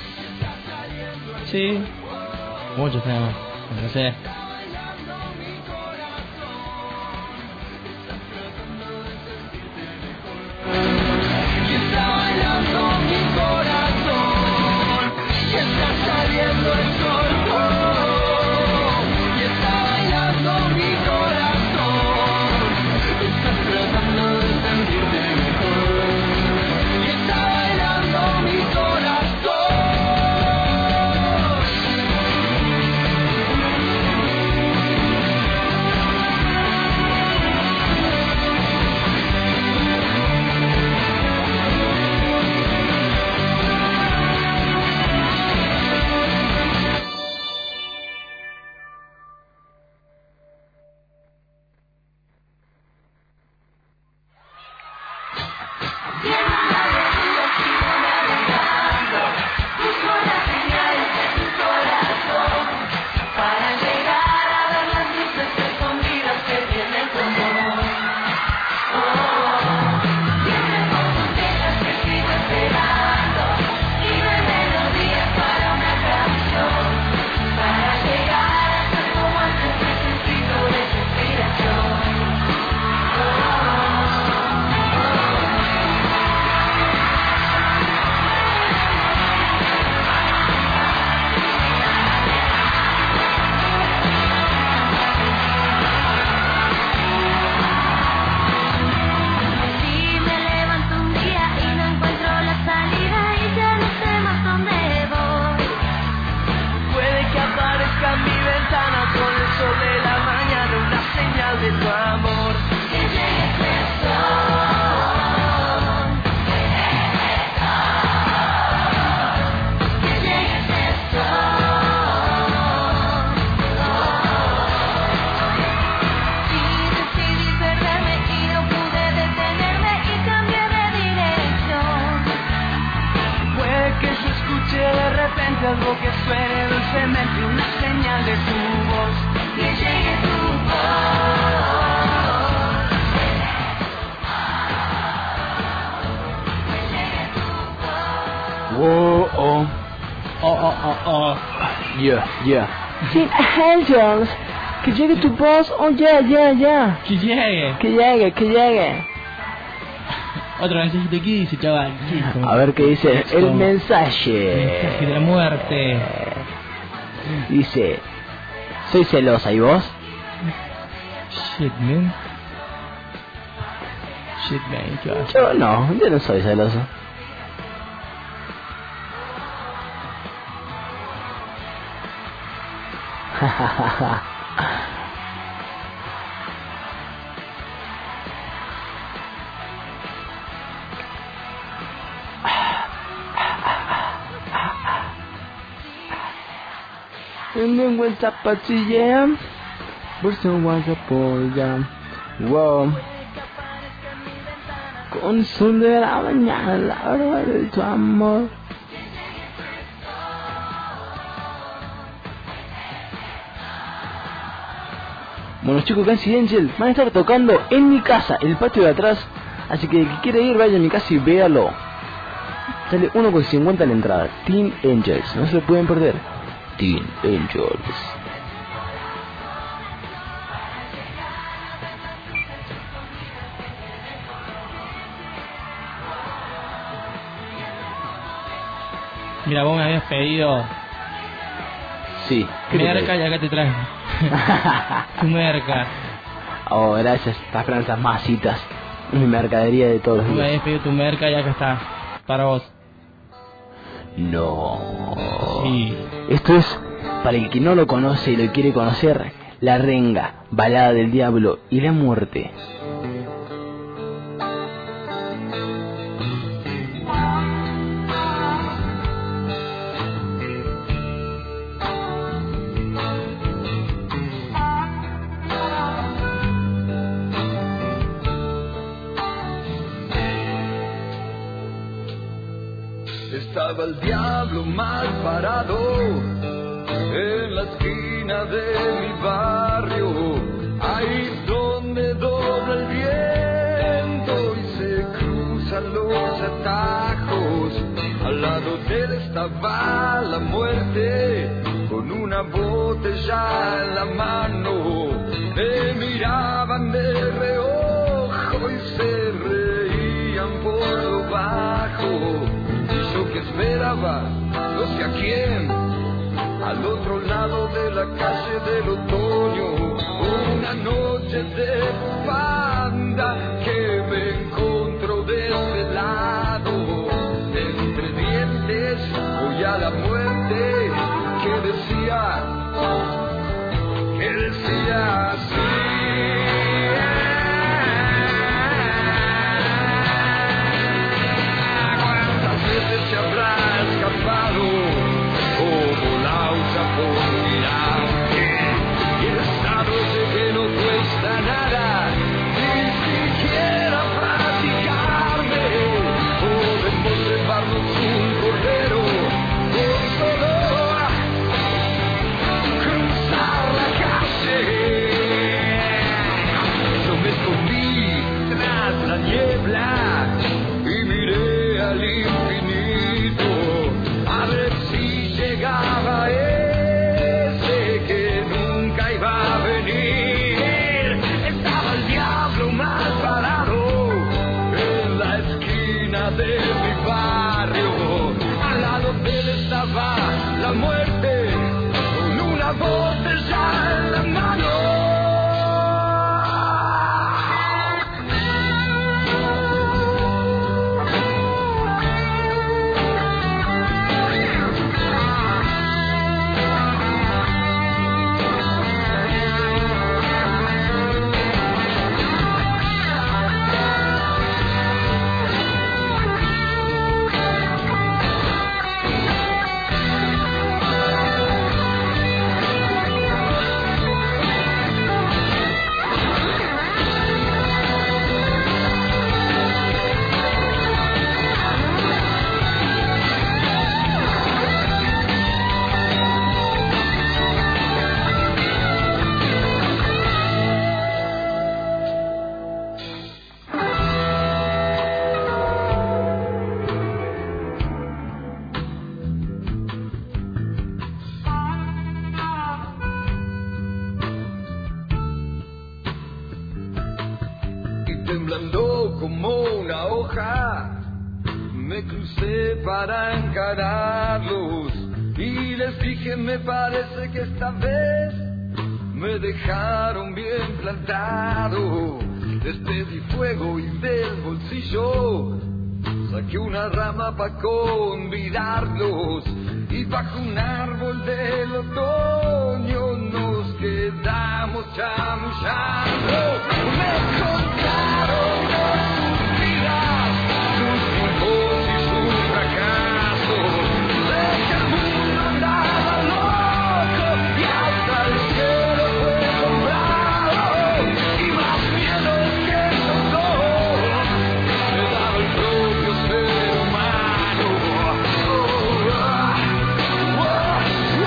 Sí. Muchos temas. No sé. Yeah, yeah. Teen Angels, que llegue tu voz, oh yeah, yeah, yeah. Que llegue. Que llegue, que llegue. Otro mensajito aquí dice, chaval. A ver qué dice el Como- mensaje. Mensaje de la muerte. Dice, soy celosa, ¿y vos? Shit, man. Shit, man, ¿qué vas? Yo no, yo no soy celoso. En lengua el zapatilla, por su guasapolla, wow. Con el sol de la mañana, la hora de tu amor. Bueno chicos, Cancy Angel van a estar tocando en mi casa, el patio de atrás. Así que el que quiera ir, vaya a mi casa y véalo. Sale uno con cincuenta la entrada. Teen Angels, no se lo pueden perder. Teen Angels. Mira, vos me habías pedido Sí, ¿qué te merca traes? y acá te traigo. Tu merca. Oh, gracias, estas franzas masitas. Mi mercadería de todos los Vos me días. habías pedido tu merca y acá está. Para vos. No. Sí. Esto es, para el que no lo conoce y lo quiere conocer, La Renga, Balada del Diablo y la Muerte. Estaba el diablo mal parado en la esquina de mi barrio, ahí donde dobla el viento y se cruzan los atajos. Al lado de él estaba la muerte con una botella en la mano. Me miraban de reojo y se reían por lo bajo. Yo que esperaba, no sé a quién, al otro lado de la calle del otoño, una noche de banda que me encontró desvelado, entre dientes voy a la muerte, que decía, que decía así. Se habrá escapado como la usa por mirar y el estado de que no cuesta nada temblando como una hoja, me crucé para encararlos y les dije, me parece que esta vez me dejaron bien plantado. Les pedí fuego y del bolsillo saqué una rama pa' convidarlos, y bajo un árbol del otoño nos quedamos chamullando. Me contaron de sus vidas, sus triunfos y sus fracasos, de que el mundo andaba loco y hasta el cielo fue comprado, y más miedo que dolor me daba el propio ser humano. Oh, ah, oh, oh,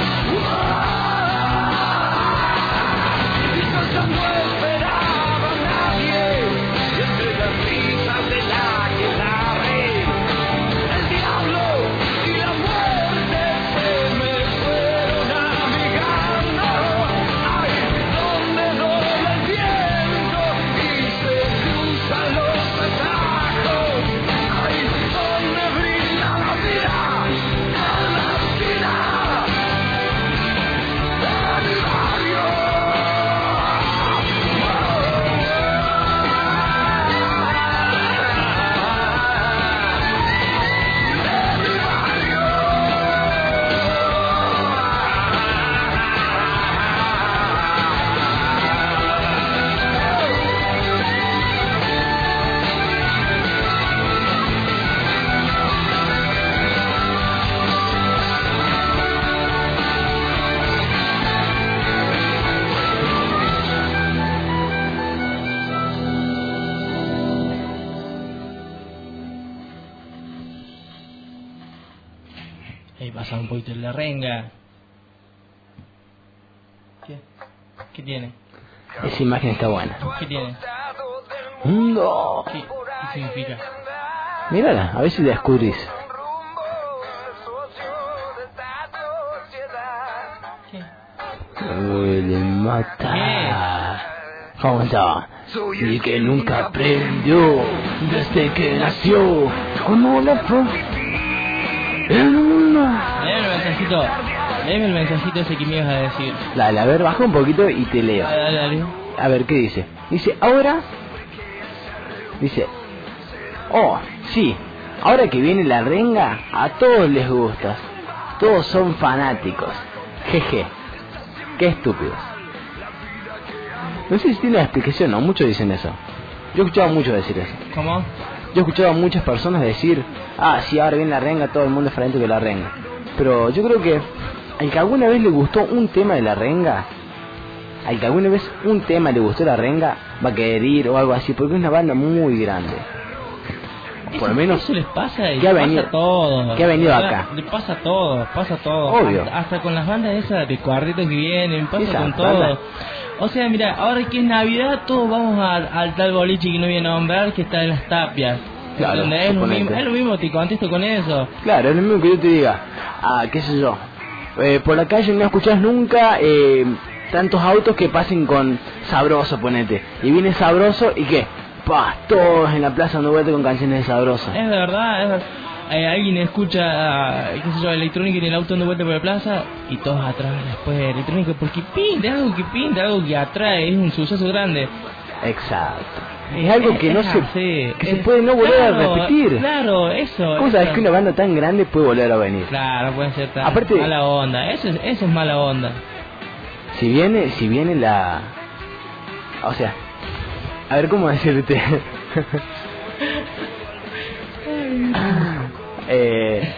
oh. Y cosas no esperaba nadie, y entre las risas de la aquelarre, el diablo y la muerte se me fueron amigando. Ay, donde dobla el viento y se cruzan los atajos. Ay, donde brilla la vida en la esquina de mi barrio. Ahí pasa un poquito la renga. ¿Qué? ¿Qué tiene? Esa imagen está buena. ¿Qué tiene? No. ¿Qué, qué significa? Mírala, a ver si la descubrís. ¿Qué? Duele matar. ¿Cómo está? Y que nunca aprendió desde que nació. Como la fue. En una. Léeme el mensajito. Léeme el mensajito ese que me ibas a decir. Dale, a ver, baja un poquito y te leo. Dale, dale, dale. A ver, ¿qué dice? Dice, ahora... Dice... Oh, sí. Ahora que viene la renga, a todos les gusta. Todos son fanáticos. Jeje. Qué estúpidos. No sé si tiene la explicación, ¿no? Muchos dicen eso. Yo he escuchado mucho decir eso. ¿Cómo? Yo he escuchado a muchas personas decir, ah, sí, ahora viene la renga, todo el mundo es fanático de la renga. Pero yo creo que al que alguna vez le gustó un tema de la renga, al que alguna vez un tema le gustó la renga, va a querer ir o algo así, porque es una banda muy grande. Eso, Por lo menos eso les pasa y que ha pasa venido, a todos. que ha venido O sea, acá. Le pasa a todos, pasa a todos. Obvio. Hasta, hasta con las bandas esas de cuartetos que vienen, pasa Esa con banda. todo. O sea, mira, ahora que es Navidad, todos vamos al, al tal boliche que no voy a nombrar, que está en las Tapias. Claro, Donde es lo, suponete. mismo, es lo mismo, te contesto con eso. Claro, es lo mismo que yo te diga, ah, qué sé yo, eh, por la calle no escuchás nunca eh, tantos autos que pasen con Sabroso, ponete. Y viene Sabroso y qué, pa, todos en la plaza dando vueltas con canciones de Sabroso. Es verdad, es verdad. Eh, alguien escucha, ah, qué sé yo, electrónica en el auto dando vuelta por la plaza y todos atrás después de electrónica porque pinta, algo que pinta, algo que atrae, es un suceso grande. Exacto. Es algo que no Es se, así, que es- se puede no volver claro, a repetir. Claro, eso. ¿Cómo eso. sabes que una banda tan grande puede volver a venir? Claro, puede ser tan Aparte- mala onda. Eso es, eso es mala onda. Si viene, si viene la... O sea, a ver cómo decirte. eh...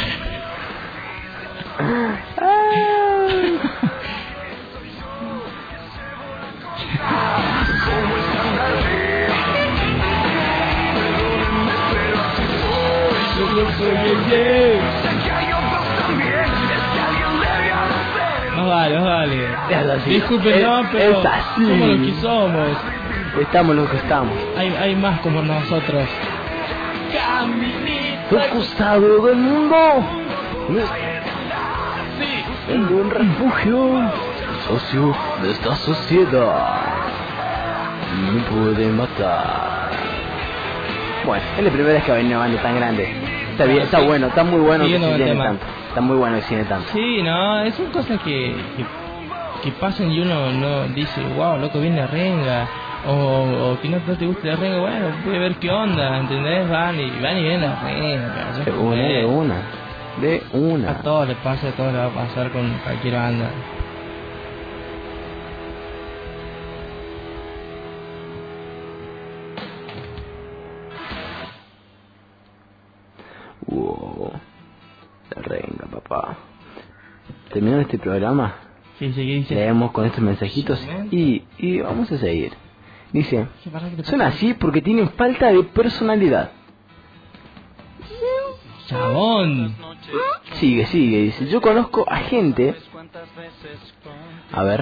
Más vale, más vale. Es así. Disculpen, Es- no, pero es así. somos los que somos. Estamos los que estamos. Hay, hay más como nosotros. Al costado del mundo. En un refugio. Socio de esta sociedad. me puede matar. Bueno, es la primera vez que va a venir una banda tan grande. Está bien, está bueno, está muy bueno que Siguiendo se el llene tema. tanto. Está muy bueno que se llene tanto. Sí, no, son cosas que, que, que pasan y uno no dice, wow, loco, viene la renga. O, o que no, no te gusta la renga, bueno, voy a ver qué onda, ¿entendés? Van y van y vienen la renga. De una, de una. De una. A todos les pasa, a todos les va a pasar con cualquier banda. Wow. La renga, papá. Terminando este programa, Sí, sí, ¿qué dice? leemos con estos mensajitos y, y vamos a seguir. Dice, ¿Qué pasa? ¿Qué te son pasa? así porque tienen falta de personalidad. Chabón. Sigue, sigue, dice, yo conozco a gente. A ver.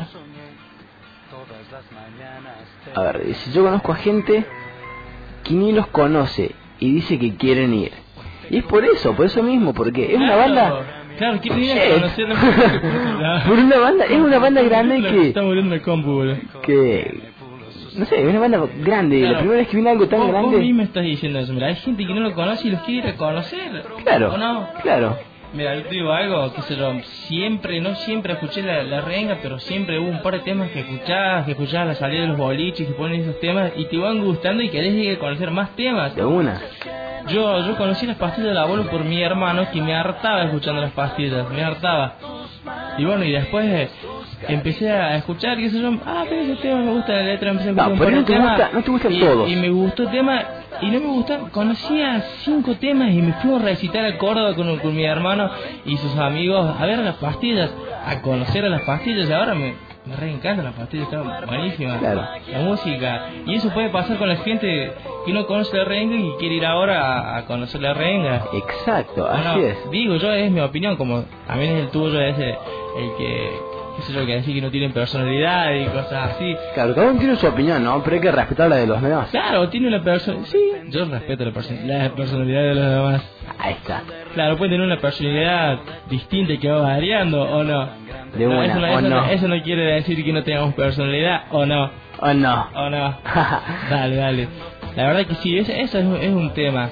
A ver, dice, yo conozco a gente que ni los conoce y dice que quieren ir. Y es por eso, por eso mismo, porque es una banda... Claro, quieren ir a Shit. conocerlo. Por una banda, es una banda grande que... Está muriendo el compu, boludo. que no sé, es una banda grande. Claro. La primera vez que viene algo tan Vos, grande... vos mismo estás diciendo eso. Mira, hay gente que no lo conoce y los quiere ir a conocer. Claro, ¿O no? claro. Mira, yo te digo algo, que se lo, siempre, no siempre escuché la, la renga, pero siempre hubo un par de temas que escuchabas, que escuchabas la salida de los boliches, que ponen esos temas y te van gustando y querés ir a conocer más temas. De una. Yo yo conocí las pastillas del abuelo por mi hermano, que me hartaba escuchando las pastillas, me hartaba. Y bueno, y después eh, empecé a escuchar, qué sé yo, ah, pero ese tema me gusta la letra, empecé a escuchar No, un pero par no de te temas, gusta- no te gustan y, todos. Y me gustó el tema, y no me gustan, conocía cinco temas y me fui a recitar a Córdoba con, con mi hermano y sus amigos a ver las pastillas, a conocer a las pastillas, y ahora me, me re encantan las pastillas, están buenísimas, Claro. la música, y eso puede pasar con la gente que no conoce la renga y quiere ir ahora a, a conocer la renga. Exacto, así Bueno, es. digo yo, es mi opinión, como también es el tuyo, es el, el que, qué sé yo, que decir que no tienen personalidad y cosas así. Claro, cada uno tiene su opinión, ¿no? Pero hay que respetar la de los demás. Claro, tiene una personalidad, sí, yo respeto la, perso- la personalidad de los demás. Ahí está. Claro, pueden tener una personalidad distinta y que va variando, ¿o no? De una, eso, no, o eso, no. eso no quiere decir que no tengamos personalidad, ¿o no? ¿O no? ¿O no? Dale, dale. La verdad que sí, eso, eso es, es un tema.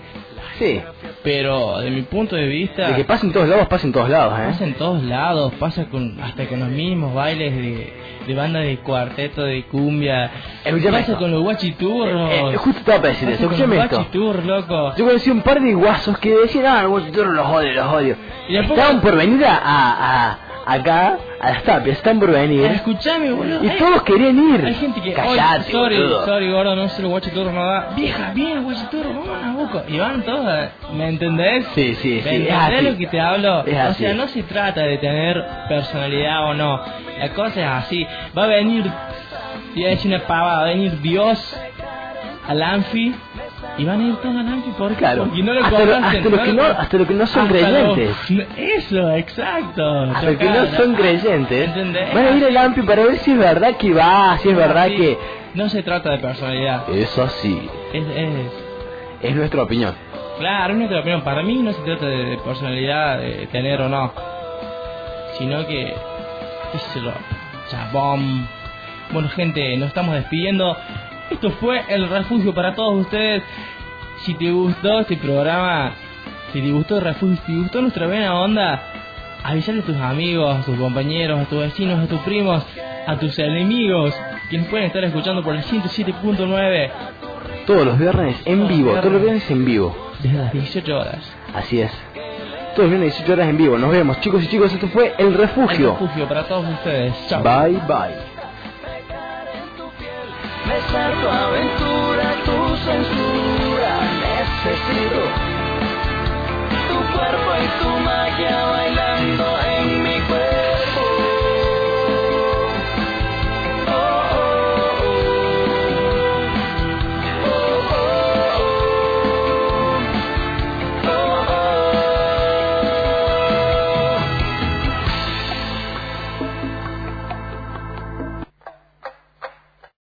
Sí. Pero de mi punto de vista... De que pasa en todos lados, pasa en todos lados, ¿eh? Pasa en todos lados, pasa con hasta con los mismos bailes de, de banda de cuarteto, de cumbia. Escuchame Pasa esto. con los guachiturros. Eh, eh, justo estaba para decir Pasa eso, con escúchame los esto. guachiturros, loco. Yo conocí un par de guasos que decían, ah, los guachiturros los odio, los odio. Y después- Estaban por venir a, a, a- acá, a las tapias, están por venir. Escuchame, boludo. Y Hay- todos querían ir. Hay gente que, Callate, oye, sorry, boludo. sorry, gordo, no sé, los guachiturros no va. Vieja, bien, guachiturros, vamos a Nabucco. Y van todas, ¿me entendés? Sí, sí, ¿Me sí, es entendés así. lo que te hablo? Es O así. sea, no se trata de tener personalidad o no. La cosa es así. Va a venir, voy a decir una pavada, va a venir Dios al Anfi y van a ir todos al Anfi. ¿Por qué? Claro. Porque no lo Hasta lo- conocen. hasta los que no- lo- hasta los que no son hasta creyentes. los- Eso, exacto. Hasta que no Chocala. son creyentes, ¿Entendés? van a ir al Ampi para ver si es verdad que va, si es verdad Sí. que... No se trata de personalidad. Es así. Es, es, Es nuestra opinión. claro, es nuestra opinión. Para mí no se trata de, de personalidad, de tener o no. Sino que, qué sé yo, chabón. Bueno, gente, nos estamos despidiendo. Esto fue El Refugio para todos ustedes. Si te gustó este programa, si te gustó El Refugio, si te gustó nuestra buena onda, avisale a tus amigos, a tus compañeros, a tus vecinos, a tus primos, a tus enemigos, quienes pueden estar escuchando por el ciento siete punto nueve Todos los viernes en Todos los vivo, viernes. todos los viernes en vivo. desde las dieciocho horas. Así es. Todos los viernes dieciocho horas en vivo. Nos vemos, chicos y chicos. Esto fue El El Refugio. Refugio para todos ustedes. Chao. Bye, bye. Besar tu aventura.